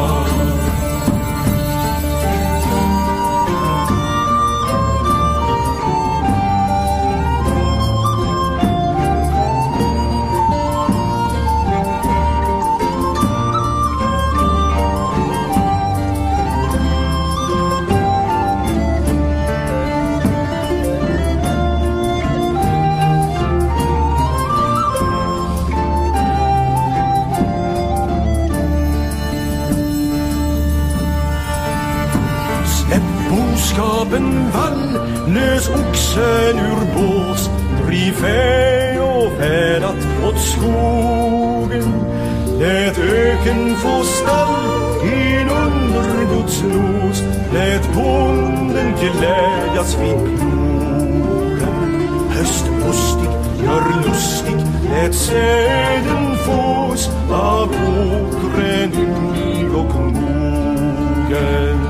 D: Boskapen vall, lös oxen ur bås, driv fä och färdat åt skogen. Lät öken få stall in under Guds nos, lät bonden glädjas vid plogen. Höstmustig, gör lustig, lät säden fås av åkren ynglig och mogen.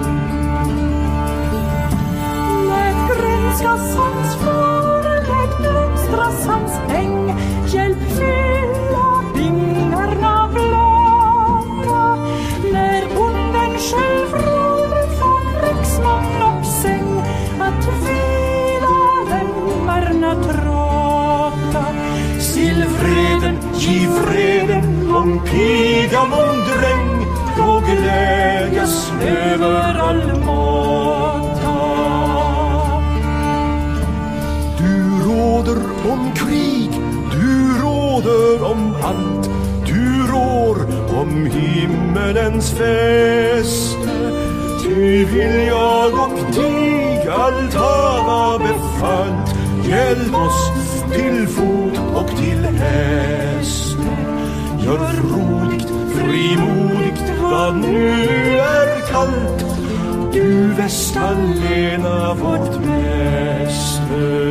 C: Grönska sans flor, lät blomstra sans äng, hjälp fylla bingarna blåa. När bonden själv råder från riksman och säng, att vila lämmarna tråta.
D: Silvreden, giv freden om pigan och dräng, då glädjas över all måta. Du råder om krig, du råder om allt, du rår om himmelens fäste. Ty vill jag och dig allt hava befallt, hjälp oss till fot och till häst. Gör frodigt, frimodigt vad nu är kallt, du väst allena vårt bäste.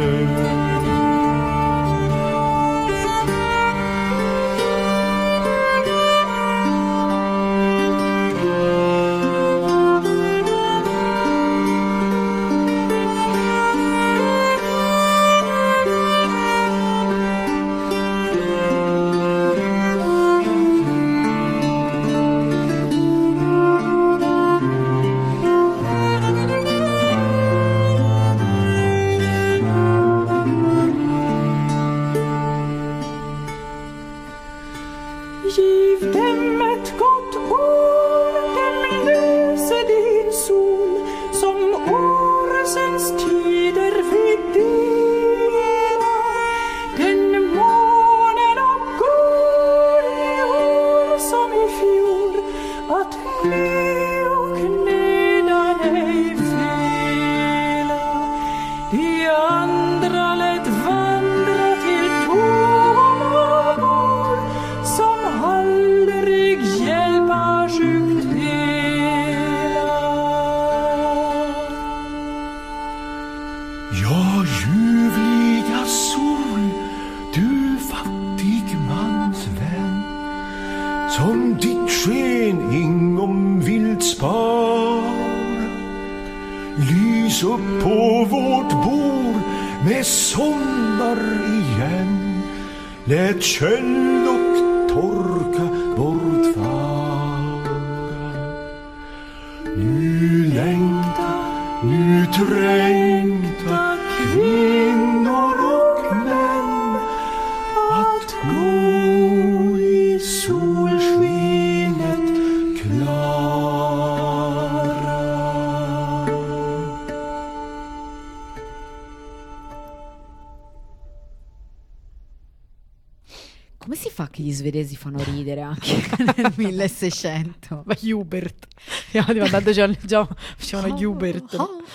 D: lys upp på vårt bord med sommar igen. Lät köld och torka bortfalla. Nu längta, nu trängta kvinnor och män att gå i solskenet klara.
A: Come si fa che gli svedesi fanno ridere anche nel milleseicento?
B: Ma Hubert. Stiamo diventando già, già facevano Hubert.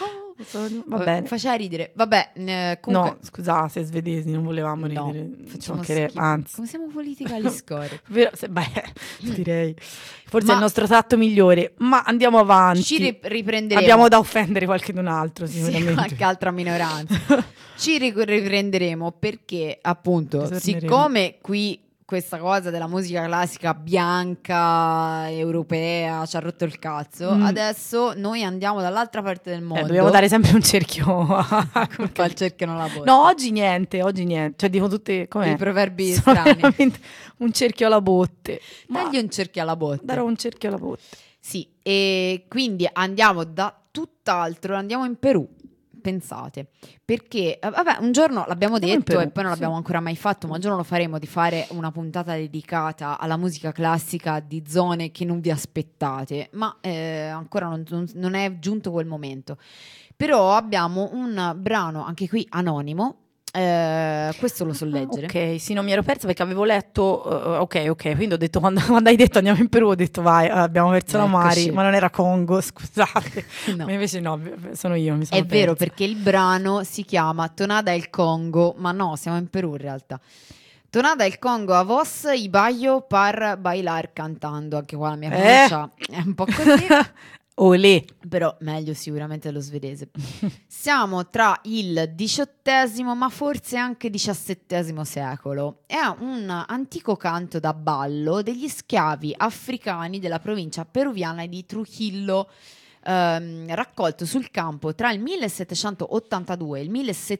B: Va bene.
A: Faceva ridere. Vabbè, eh, comunque...
B: No, scusate, svedesi, non volevamo
A: No,
B: ridere.
A: facciamo
B: Mancherebbe,
A: schifo.
B: anzi.
A: Come siamo politically score?
B: Vero, se- beh, direi. Forse
A: Ma-
B: è il nostro tatto migliore. Ma andiamo avanti.
A: Ci ri- riprenderemo.
B: Abbiamo da offendere qualcun altro,
A: Sì,
B: sicuramente.
A: qualche altra minoranza. Ci ri- riprenderemo perché, appunto,
B: Torneremo.
A: siccome qui questa cosa della musica classica bianca, europea, ci ha rotto il cazzo,
B: Mm.
A: adesso noi andiamo dall'altra parte del mondo.
B: Eh, dobbiamo dare sempre un cerchio.
A: Come fa il cerchio non la botte.
B: No, oggi niente, oggi niente. Cioè, dico tutte com'è?
A: I proverbi
B: Sono
A: strani.
B: veramente un cerchio alla botte. Ma
A: Dagli un cerchio alla botte.
B: darò un cerchio alla botte.
A: Sì, e quindi andiamo da tutt'altro, andiamo in Perù. Pensate, perché eh, vabbè, un giorno l'abbiamo
B: Andiamo in
A: detto
B: Perù,
A: e poi non
B: sì.
A: l'abbiamo ancora mai fatto, ma un giorno lo faremo di fare una puntata dedicata alla musica classica di zone che non vi aspettate, ma eh, ancora non, non- non è giunto quel momento. Però abbiamo un brano anche qui anonimo, eh, questo lo so leggere.
B: Ok, sì, non mi ero persa perché avevo letto. eh, ok, ok. Quindi ho detto, quando, quando hai detto andiamo in Perù, ho detto vai, eh, abbiamo perso la
A: Eccoci.
B: Mari, ma non era Congo, scusate.
A: No.
B: Ma invece no, sono io. Mi sono
A: È vero,
B: persa.
A: perché il brano si chiama Tonada el Congo, ma no, siamo in Perù in realtà. Tonada el Congo a vos y baio par bailar cantando. Anche qua la mia
B: Eh.
A: pronuncia è un po' così,
B: Olè.
A: però meglio sicuramente dello svedese. Siamo tra il diciottesimo, ma forse anche diciassettesimo secolo. È un antico canto da ballo degli schiavi africani della provincia peruviana di Trujillo, ehm, raccolto sul campo tra il millesettecentottantadue e il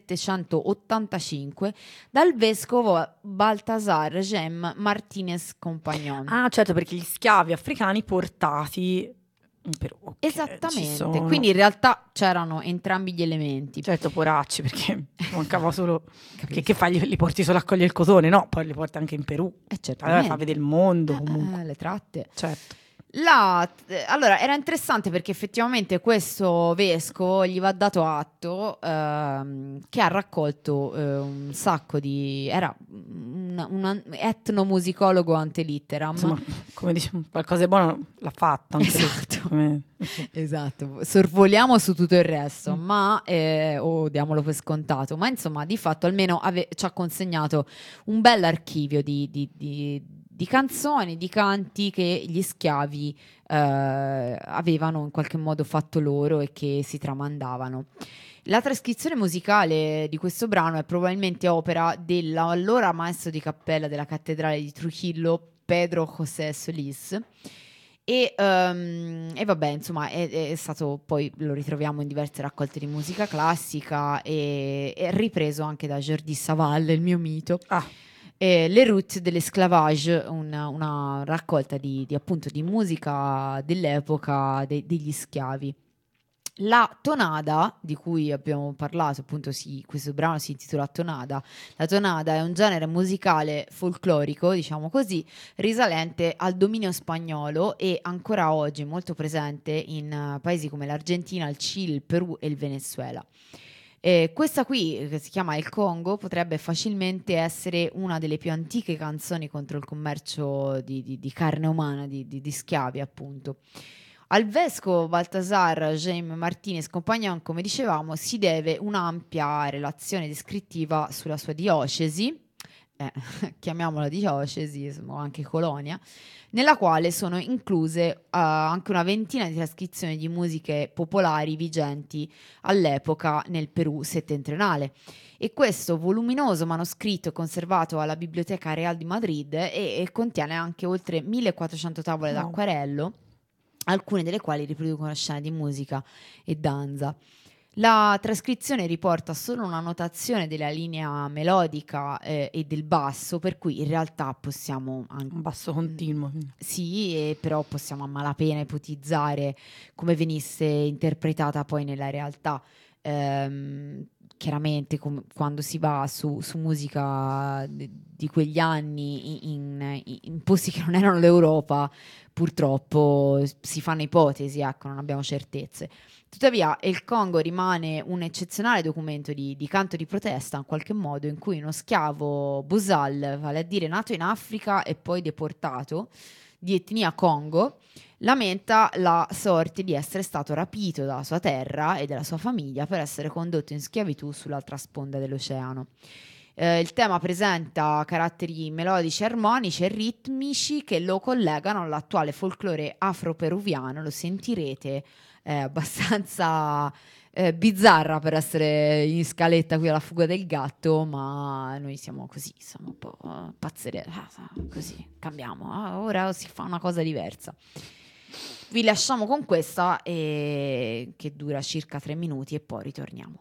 A: millesettecentottantacinque dal vescovo Baltasar Gem Martinez Compagnon.
B: Ah, certo, perché gli schiavi africani portati in Perù. ok, ci
A: Esattamente,
B: sono.
A: quindi in realtà c'erano entrambi gli elementi.
B: Certo, poracci, perché mancava solo.
A: Capisco.
B: Che, che fai? Li porti solo a cogliere il cotone? No, poi li porti anche in Perù.
A: Eh,
B: Allora
A: certamente.
B: fa vedere il mondo comunque.
A: Eh, le tratte.
B: Certo.
A: La- eh, allora, era interessante perché effettivamente questo vescovo gli va dato atto ehm, che ha raccolto eh, un sacco di... era un, un etnomusicologo ante litteram.
B: Insomma, come diciamo, qualcosa di buono l'ha fatto anche lui.
A: Esatto.
B: Come-
A: Esatto, sorvoliamo su tutto il resto,
B: Mm.
A: ma eh, o diamolo per scontato, ma insomma di fatto almeno ave- ci ha consegnato un bel archivio di, di- di- di canzoni, di canti che gli schiavi eh, avevano in qualche modo fatto loro e che si tramandavano. La trascrizione musicale di questo brano è probabilmente opera dell'allora maestro di cappella della cattedrale di Trujillo, Pedro José Solís. E, ehm, e vabbè, insomma, è, è stato poi lo ritroviamo in diverse raccolte di musica classica e è ripreso anche da Jordi Savall, il mio mito.
B: Ah,
A: Eh, Le Routes de l'Esclavage, una, una raccolta di, di, appunto di musica dell'epoca de- degli schiavi. La tonada, di cui abbiamo parlato, appunto, sì, questo brano si intitola Tonada. La tonada è un genere musicale folclorico, diciamo così, risalente al dominio spagnolo e ancora oggi molto presente in eh, paesi come l'Argentina, il Cile, il Perù e il Venezuela. Eh, questa qui, che si chiama Il Congo, potrebbe facilmente essere una delle più antiche canzoni contro il commercio di, di- di carne umana, di, di- di schiavi, appunto. Al vescovo Baltasar Jaime Martinez Compagnon, come dicevamo, si deve un'ampia relazione descrittiva sulla sua diocesi, eh, chiamiamola diocesi, o anche colonia, nella quale sono incluse eh, anche una ventina di trascrizioni di musiche popolari vigenti all'epoca nel Perù settentrionale. E questo voluminoso manoscritto è conservato alla Biblioteca Real di Madrid e, e contiene anche oltre millequattrocento tavole
B: Wow.
A: d'acquarello, alcune delle quali riproducono scene di musica e danza. La trascrizione riporta solo una notazione della linea melodica eh, e del basso, per cui in realtà possiamo anche,
B: Un basso continuo.
A: sì, e però possiamo a malapena ipotizzare come venisse interpretata poi nella realtà. Ehm, chiaramente com- quando si va su, su musica di, di quegli anni in, in, in posti che non erano l'Europa, purtroppo si fanno ipotesi, ecco, non abbiamo certezze. Tuttavia il Congo rimane un eccezionale documento di, di canto di protesta, in qualche modo, in cui uno schiavo Buzal, vale a dire nato in Africa e poi deportato, di etnia Congo, lamenta la sorte di essere stato rapito dalla sua terra e dalla sua famiglia per essere condotto in schiavitù sull'altra sponda dell'oceano. Eh, il tema presenta caratteri melodici, armonici e ritmici che lo collegano all'attuale folklore afro-peruviano. Lo sentirete, è abbastanza eh, bizzarra per essere in scaletta qui alla Fuga del Gatto, ma noi siamo così, siamo un po' uh, pazzere, uh, così, cambiamo, uh, ora si fa una cosa diversa. Vi lasciamo con questa eh, che dura circa tre minuti e poi ritorniamo.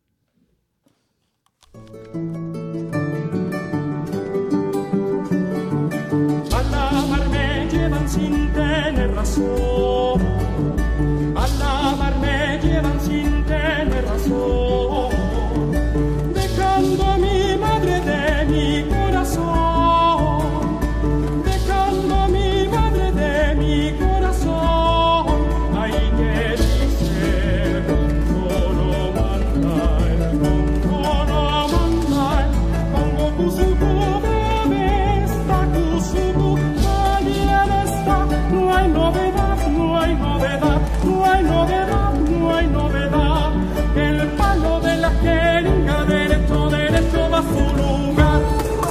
C: Alla marme llevan sin tener razón, alla marme llevan sin tener razón, dejando a mi madre de mi corazón, dejando a mi madre de mi corazón. Hay que dice Congo no mandai, Congo no mandai, Congo kusuko bebe está, kusuko todavía está. No hay novedad, no hay novedad, no hay novedad, no hay novedad. El palo de la jeringa derecho, derecho va a su lugar.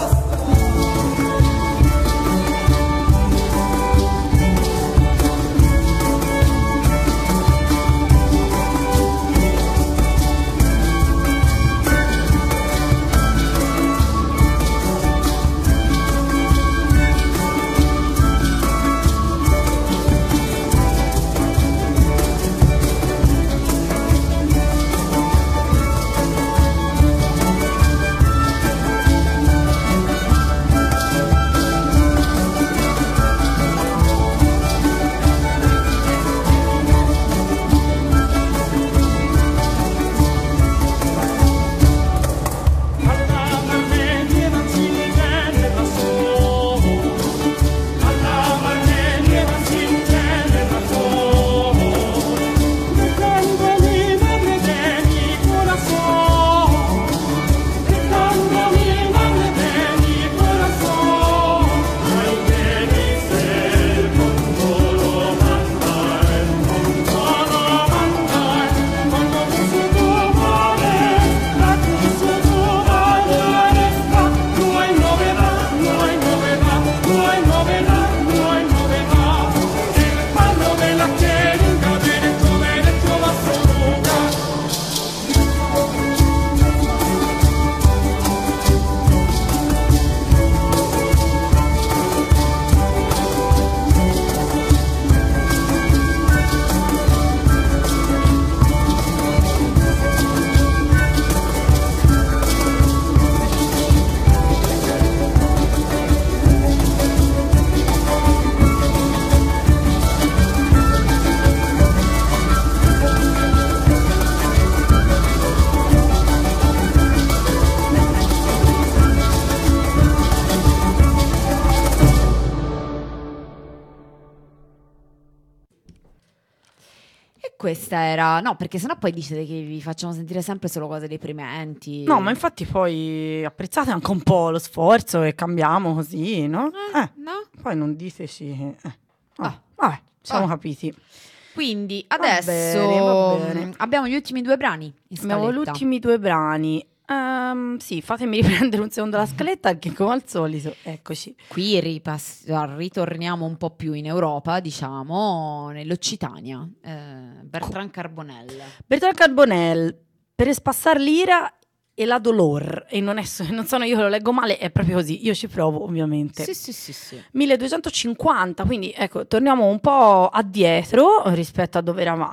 A: Questa era, no, perché sennò poi dicete che vi facciamo sentire sempre solo cose deprimenti.
B: No, ma infatti poi apprezzate anche un po' lo sforzo e cambiamo così, no?
A: Eh,
B: Eh,
A: no?
B: Poi non diteci. Eh. Ah,
A: Ah.
B: vabbè, siamo
A: Ah.
B: capiti.
A: Quindi
B: Va
A: adesso
B: bene, va bene.
A: mh, abbiamo gli ultimi due brani in
B: Abbiamo gli
A: scaletta.
B: ultimi due brani. Ehm, sì, fatemi riprendere un secondo la scaletta perché come al solito, eccoci.
A: Qui ripass- ritorniamo un po' più in Europa, diciamo, nell'Occitania. Eh, Bertrand Carbonell.
B: Bertrand Carbonell, per espassar l'ira e la dolor, e non, è, non sono io che lo leggo male, è proprio così, io ci provo ovviamente.
A: Sì, sì, sì, sì.
B: milleduecentocinquanta, quindi ecco, torniamo un po' addietro rispetto a dove eravamo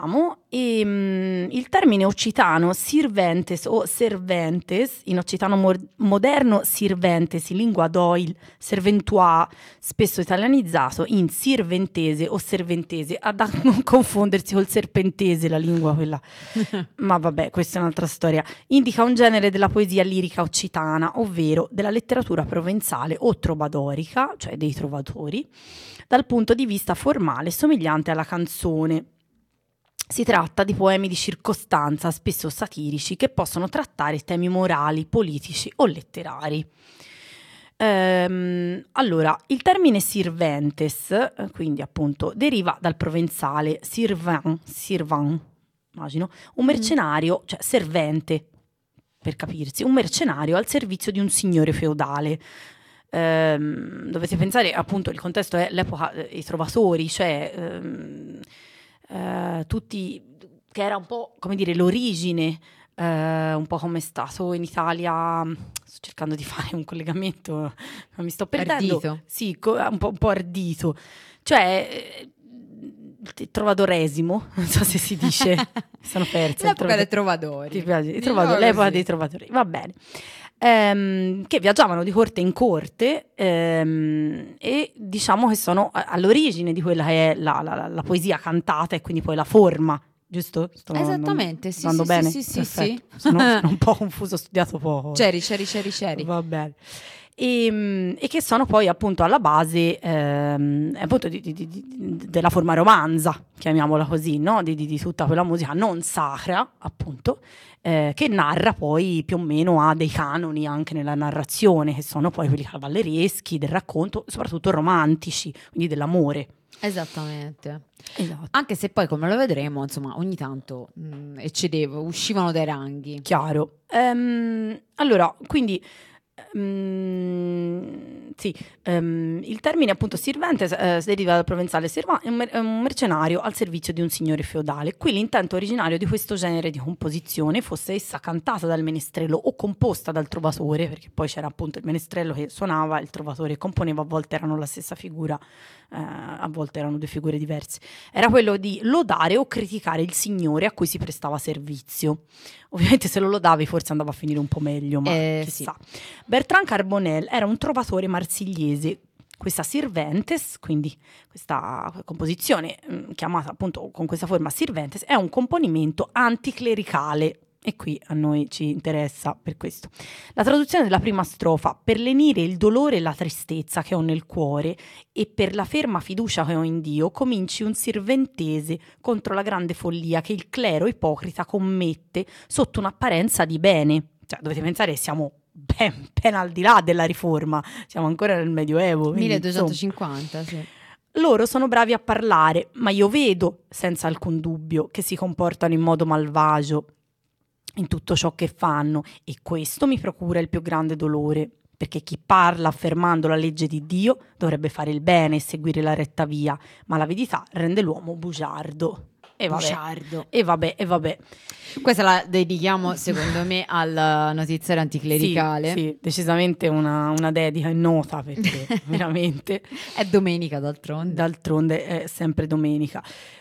B: E, um, il termine occitano sirventes o serventes, in occitano mo- moderno sirventes, in lingua d'oil serventua, spesso italianizzato in sirventese o serventese, ad a non confondersi col serpentese, la lingua quella. Ma vabbè, questa è un'altra storia. Indica un genere della poesia lirica occitana, ovvero della letteratura provenzale o trovadorica, cioè dei trovatori, dal punto di vista formale somigliante alla canzone. Si tratta di poemi di circostanza, spesso satirici, che possono trattare temi morali, politici o letterari. Ehm, allora, il termine sirventes, quindi appunto, deriva dal provenzale sirvan, sirvan, immagino, un mercenario, cioè servente, per capirsi, un mercenario al servizio di un signore feudale. Ehm, dovete pensare, appunto, il contesto è l'epoca dei trovatori, cioè... Ehm, Uh, tutti, che era un po' come dire l'origine, uh, un po' come è stato in Italia. Sto cercando di fare un collegamento, ma mi sto perdendo.
A: Ardito.
B: Sì, co- un po', un po' ardito, cioè il trovadoresimo, non so se si dice, sono persa.
A: L'epoca dei trovatori.
B: Ti piace? I trovatori, l'epoca
A: così.
B: dei trovatori, va bene. Ehm, che viaggiavano di corte in corte ehm, e diciamo che sono all'origine di quella che è la, la, la poesia cantata e quindi poi la forma, giusto? Sto
A: Esattamente, sì,
B: andando
A: sì,
B: bene?
A: sì, sì,
B: Perfetto.
A: sì.
B: Sono, sono un po' confuso, ho studiato poco.
A: C'eri, c'eri, c'eri, c'eri.
B: Va bene. E, e che sono poi appunto alla base ehm, appunto di, di, di, di, della forma romanza, chiamiamola così, no? di, di, di tutta quella musica non sacra, appunto, eh, che narra poi più o meno ha dei canoni anche nella narrazione, che sono poi quelli cavallereschi, del racconto, soprattutto romantici, quindi dell'amore.
A: Esattamente.
B: Esatto.
A: Anche se poi, come lo vedremo, insomma, ogni tanto mh, eccedeva, uscivano dai ranghi.
B: Chiaro. Ehm, allora, quindi Um, sì, um, il termine appunto sirvente eh, deriva dal provenzale serva, è un, mer- è un mercenario al servizio di un signore feudale. Qui l'intento originario di questo genere di composizione, fosse essa cantata dal menestrello o composta dal trovatore, perché poi c'era appunto il menestrello che suonava, il trovatore che componeva, a volte erano la stessa figura, eh, a volte erano due figure diverse, era quello di lodare o criticare il signore a cui si prestava servizio. Ovviamente se lo lodavi forse andava a finire un po' meglio, ma
A: eh,
B: chissà.
A: sì.
B: Bertrand Carbonel era un trovatore marsigliese. Questa Sirventes, quindi questa composizione mh, chiamata appunto con questa forma Sirventes, è un componimento anticlericale. E qui a noi ci interessa per questo. La traduzione della prima strofa: per lenire il dolore e la tristezza che ho nel cuore e per la ferma fiducia che ho in Dio, cominci un sirventese contro la grande follia che il clero ipocrita commette sotto un'apparenza di bene. Cioè, dovete pensare che siamo ben, ben al di là della riforma, siamo ancora nel Medioevo. Quindi,
A: milleduecentocinquanta, sì.
B: Loro sono bravi a parlare, ma io vedo, senza alcun dubbio, che si comportano in modo malvagio in tutto ciò che fanno, e questo mi procura il più grande dolore, perché chi parla affermando la legge di Dio dovrebbe fare il bene e seguire la retta via, ma l'avidità rende l'uomo bugiardo. E vabbè,
A: Bugiardo.
B: e vabbè, e vabbè.
A: Questa la dedichiamo, secondo me, al notiziario anticlericale.
B: Sì, sì, decisamente una, una dedica in nota, perché veramente
A: è domenica, d'altronde.
B: D'altronde è sempre domenica.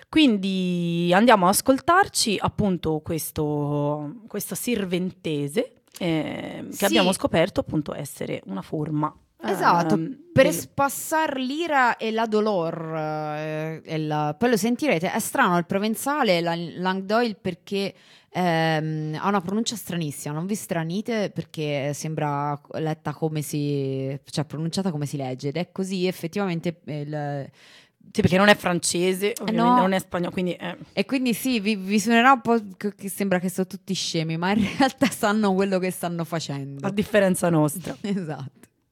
B: Quindi andiamo ad ascoltarci appunto questo, questo sirventese eh, che
A: sì.
B: abbiamo scoperto appunto essere una forma.
A: Esatto,
B: ehm,
A: per
B: del...
A: spassar l'ira e la dolor, eh, e la... poi lo sentirete, è strano il provenzale, la Languedoc, perché ehm, ha una pronuncia stranissima, non vi stranite perché sembra letta come si, cioè pronunciata come si legge, ed è così effettivamente il...
B: Sì, perché non è francese, ovviamente,
A: no.
B: non è spagnolo, quindi... Eh.
A: E quindi sì, vi, vi suonerà un po' che sembra che sono tutti scemi, ma in realtà sanno quello che stanno facendo.
B: A differenza nostra.
A: Esatto.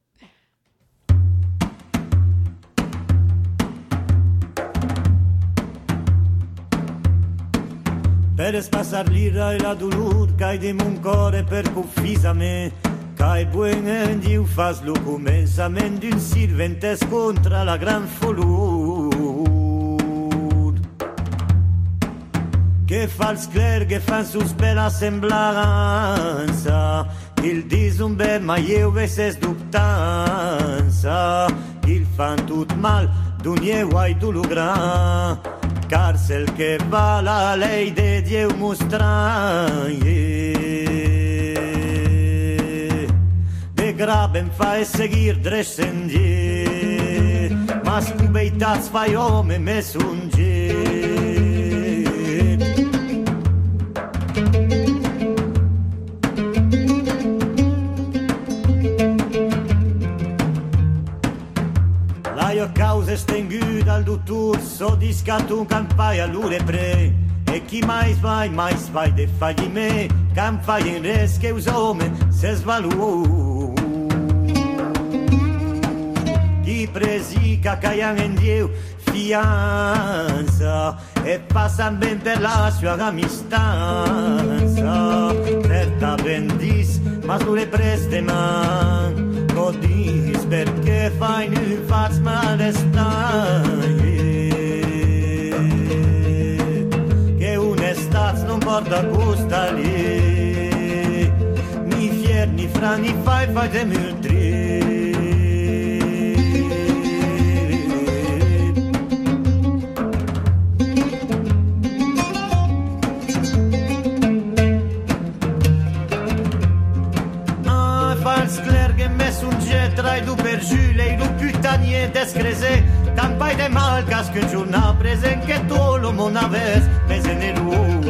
E: Per spassar l'ira e la dolor, cai de mon core per confisa me, cai buene Dio fas lo commensament d'un sirventes contra la gran folur. Che fa il scler, che fa suspe la semblanza, il disum ben ma io veses dubtanza, il fan tut mal, d'un io ai dulu gran. cárcel que va la ley de Dieu mostraie. De graben fa e seguir drescendier, mas cu beitats fai ome mesunger. Io cause stengu dal dottor so discato un campai all'ure pre e chi mai vai mai vai de fagli me campai in res che usome se svalu chi presica caian in Dio fianza e passan ben per la sua amistanza certa bendis ma sulle preste man codis perché fai nu faz malestai che un'estate non porta gusta lì ni fier ni fra ni fai fai de mutri. Trai du per giule, du putanier descreze, tampai de mal cas que giorna presen che tu lo mon aves, mesenelu.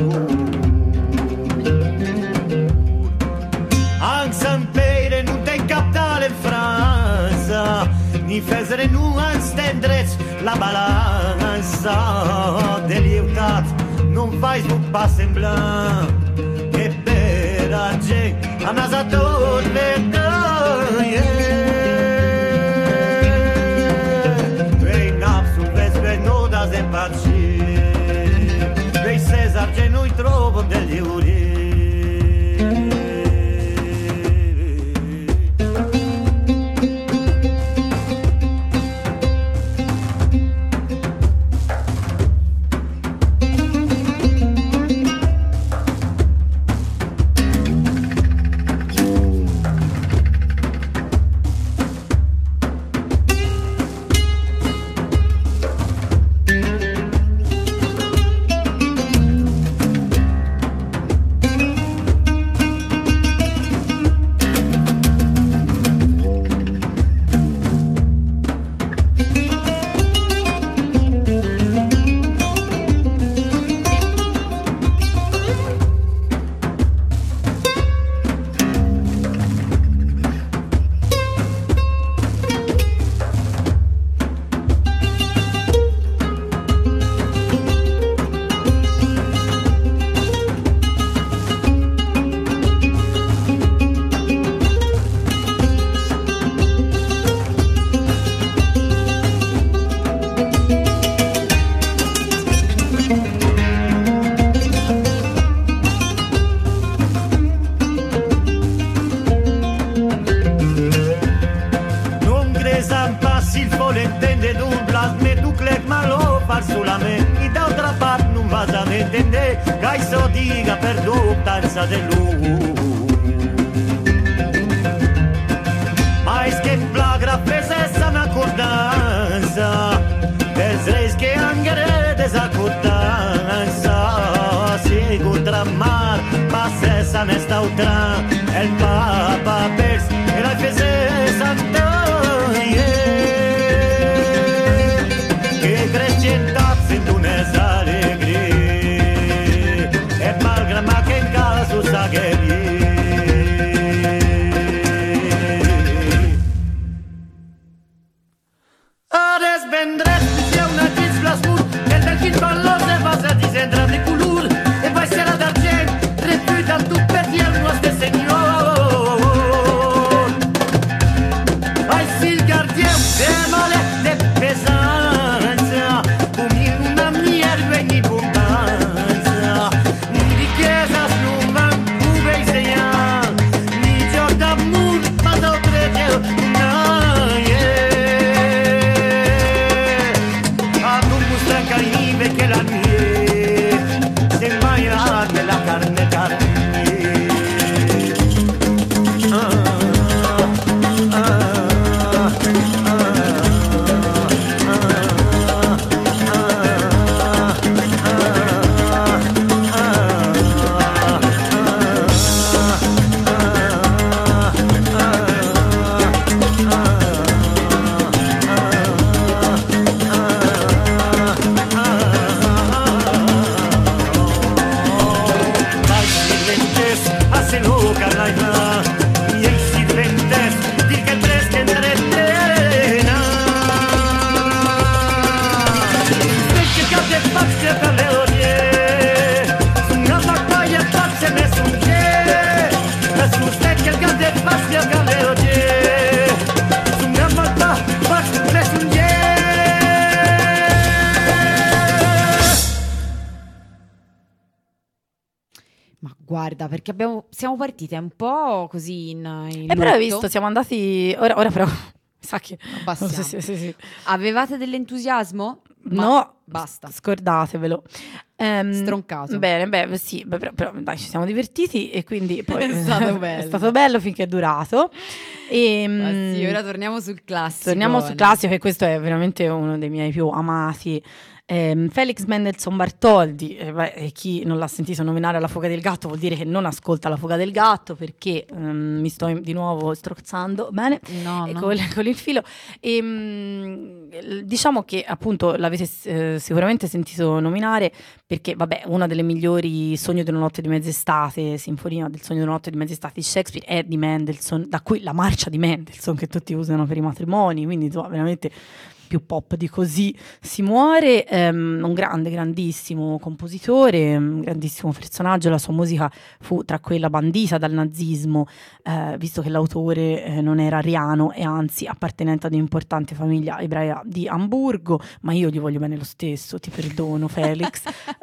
E: Anc Saint-Peire nu te capitale in Franza, ni fezere nu an stendrez la balanza de lieutat, non fai su pas semblant, che per argent, a nasator verdaie. Dei Cesar che noi trovo degli uri.
C: Señor
A: guarda, perché abbiamo, siamo partite un po' così in, in
B: E però hai
A: lutto.
B: visto, siamo andati... Ora, ora però... Mi sa che...
A: Passiamo.
B: Sì, sì, sì, sì.
A: Avevate dell'entusiasmo? Ma
B: No,
A: basta.
B: scordatevelo. Ehm,
A: Stroncato.
B: Bene, beh, sì, beh, però, però dai, ci siamo divertiti e quindi poi
A: È stato bello.
B: è stato bello finché è durato. E,
A: Ma sì, ora torniamo sul classico.
B: torniamo sul classico, e questo è veramente uno dei miei più amati. Ehm, Felix Mendelssohn Bartholdy, eh, beh, e chi non l'ha sentito nominare La fuga del gatto vuol dire che non ascolta La fuga del gatto, perché ehm, mi sto di nuovo strozzando bene
A: No,
B: eh,
A: no.
B: Con, con il filo. E, mh, diciamo che appunto l'avete eh, sicuramente sentito nominare perché vabbè, una delle migliori Sogno di una notte di mezz'estate, sinfonia del Sogno di una notte di mezz'estate di Shakespeare, è di Mendelssohn, da cui la marcia di Mendelssohn che tutti usano per i matrimoni, quindi insomma, veramente più pop di così si muore. Um, un grande, grandissimo compositore, un grandissimo personaggio. La sua musica fu tra quella bandita dal nazismo, eh, visto che l'autore eh, non era ariano e anzi appartenente ad un'importante famiglia ebraica di Amburgo, ma io gli voglio bene lo stesso, ti perdono Felix.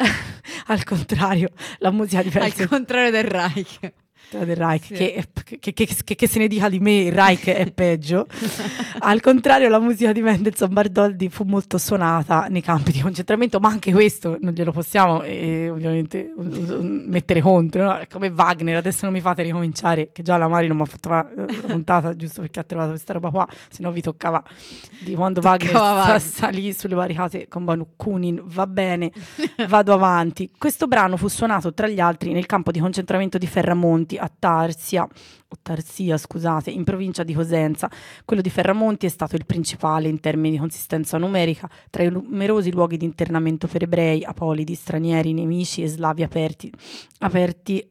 B: Al contrario, la musica di Felix...
A: Al contrario del Reich.
B: del Reich,
A: Sì.
B: che, che, che, che, che se ne dica di me, il Reich è peggio. Al contrario, la musica di Mendelssohn Bartholdy fu molto suonata nei campi di concentramento, ma anche questo non glielo possiamo eh, ovviamente mettere contro, no? Come Wagner. Adesso non mi fate ricominciare, che già la Mari non mi ha fatto la puntata giusto perché ha trovato questa roba qua, se no vi toccava di quando Wagner
A: Wagner.
B: salì sulle barricate con Bakunin. Va bene, vado avanti. Questo brano fu suonato tra gli altri nel campo di concentramento di Ferramonti a Tarsia, o Tarsia, scusate, in provincia di Cosenza. Quello di Ferramonti è stato il principale in termini di consistenza numerica tra i numerosi luoghi di internamento per ebrei, apolidi, stranieri, nemici e slavi aperti, aperti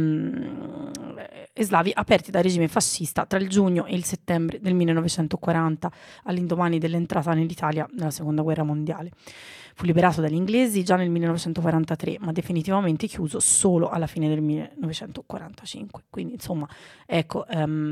B: um, e slavi aperti dal regime fascista tra il giugno e il settembre del millenovecentoquaranta, all'indomani dell'entrata nell'Italia nella seconda guerra mondiale. Fu liberato dagli inglesi già nel millenovecentoquarantatré, ma definitivamente chiuso solo alla fine del millenovecentoquarantacinque. Quindi, insomma, ecco,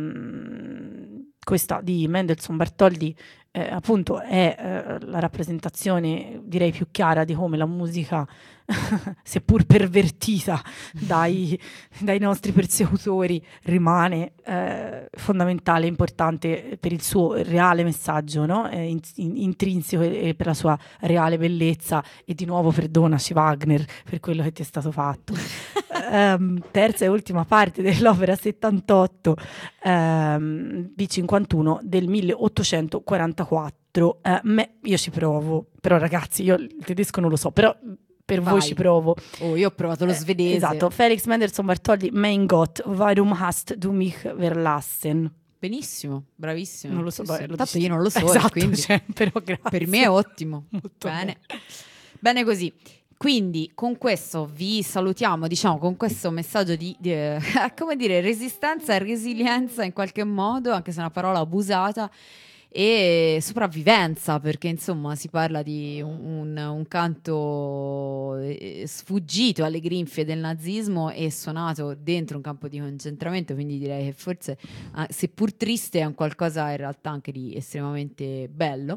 B: um, questa di Mendelssohn Bartholdy eh, appunto è eh, la rappresentazione, direi, più chiara di come la musica, seppur pervertita dai, dai nostri persecutori, rimane eh, fondamentale, importante per il suo reale messaggio, no? eh, in, in, intrinseco e, e per la sua reale bellezza. E di nuovo perdonaci Wagner per quello che ti è stato fatto. um, terza e ultima parte dell'opera settantotto um, B cinquantuno del milleottocentoquarantaquattro. Uh, me, io ci provo, però ragazzi, io il tedesco non lo so, però per
A: Vai.
B: voi ci provo.
A: Oh, io ho provato lo svedese.
B: Eh, esatto. Felix Mendelssohn Bartholdy, Mein Gott, warum hast du mich verlassen?
A: Benissimo, bravissimo.
B: Non lo so,
A: Sì,
B: beh,
A: sì.
B: lo
A: Tanto
B: dici-
A: io non lo so,
B: esatto,
A: quindi
B: cioè, però grazie.
A: per me è ottimo.
B: Molto
A: Bene. Bene così. Quindi con questo vi salutiamo, diciamo, con questo messaggio di, di eh, come dire, resistenza e resilienza in qualche modo, anche se è una parola abusata, e sopravvivenza, perché insomma si parla di un, un, un canto eh, sfuggito alle grinfie del nazismo e suonato dentro un campo di concentramento, quindi direi che forse, eh, seppur triste, è un qualcosa in realtà anche di estremamente bello.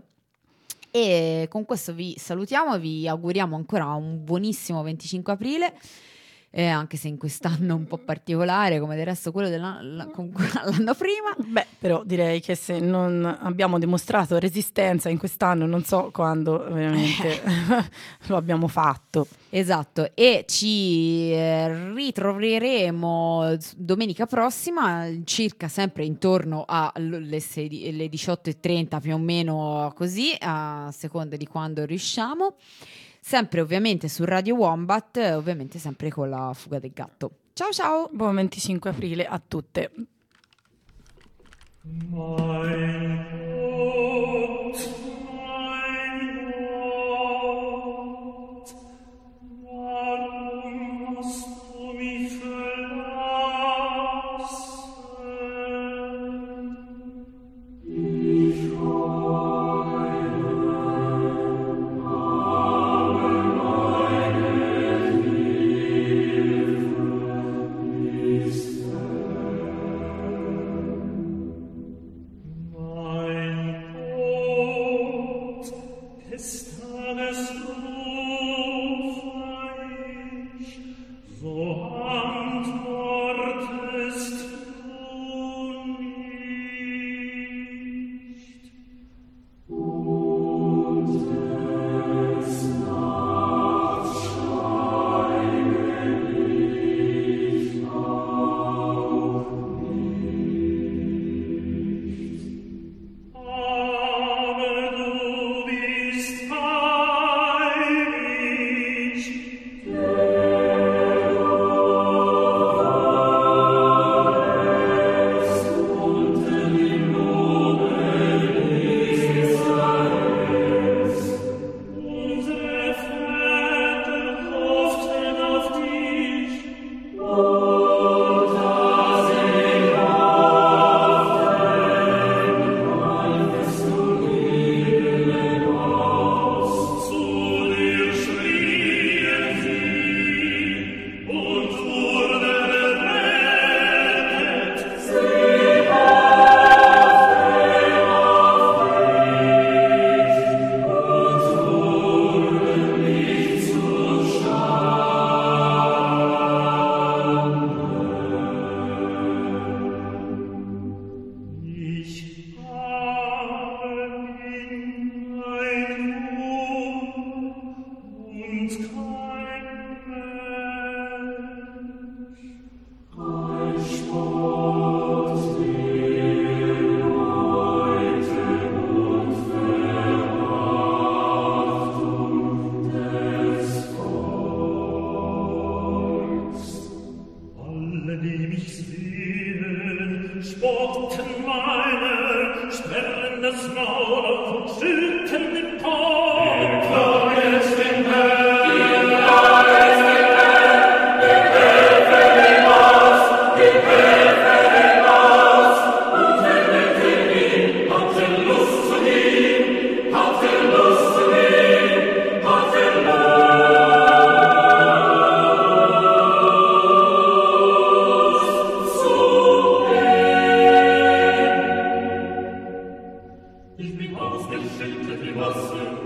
A: E con questo vi salutiamo, vi auguriamo ancora un buonissimo venticinque aprile, eh, anche se in quest'anno un po' particolare come del resto quello dell'anno l'anno prima.
B: Beh, però direi che se non abbiamo dimostrato resistenza in quest'anno, non so quando veramente lo abbiamo fatto.
A: Esatto, e ci eh, ritroveremo domenica prossima, circa sempre intorno alle sedi- le diciotto e trenta più o meno, così, a seconda di quando riusciamo. Sempre ovviamente su Radio Wombat, ovviamente sempre con la fuga del gatto. Ciao ciao!
B: Buon venticinque aprile a tutte.
C: Mein Gott, mein Gott, warum hast du mich verlassen? Ich
D: basse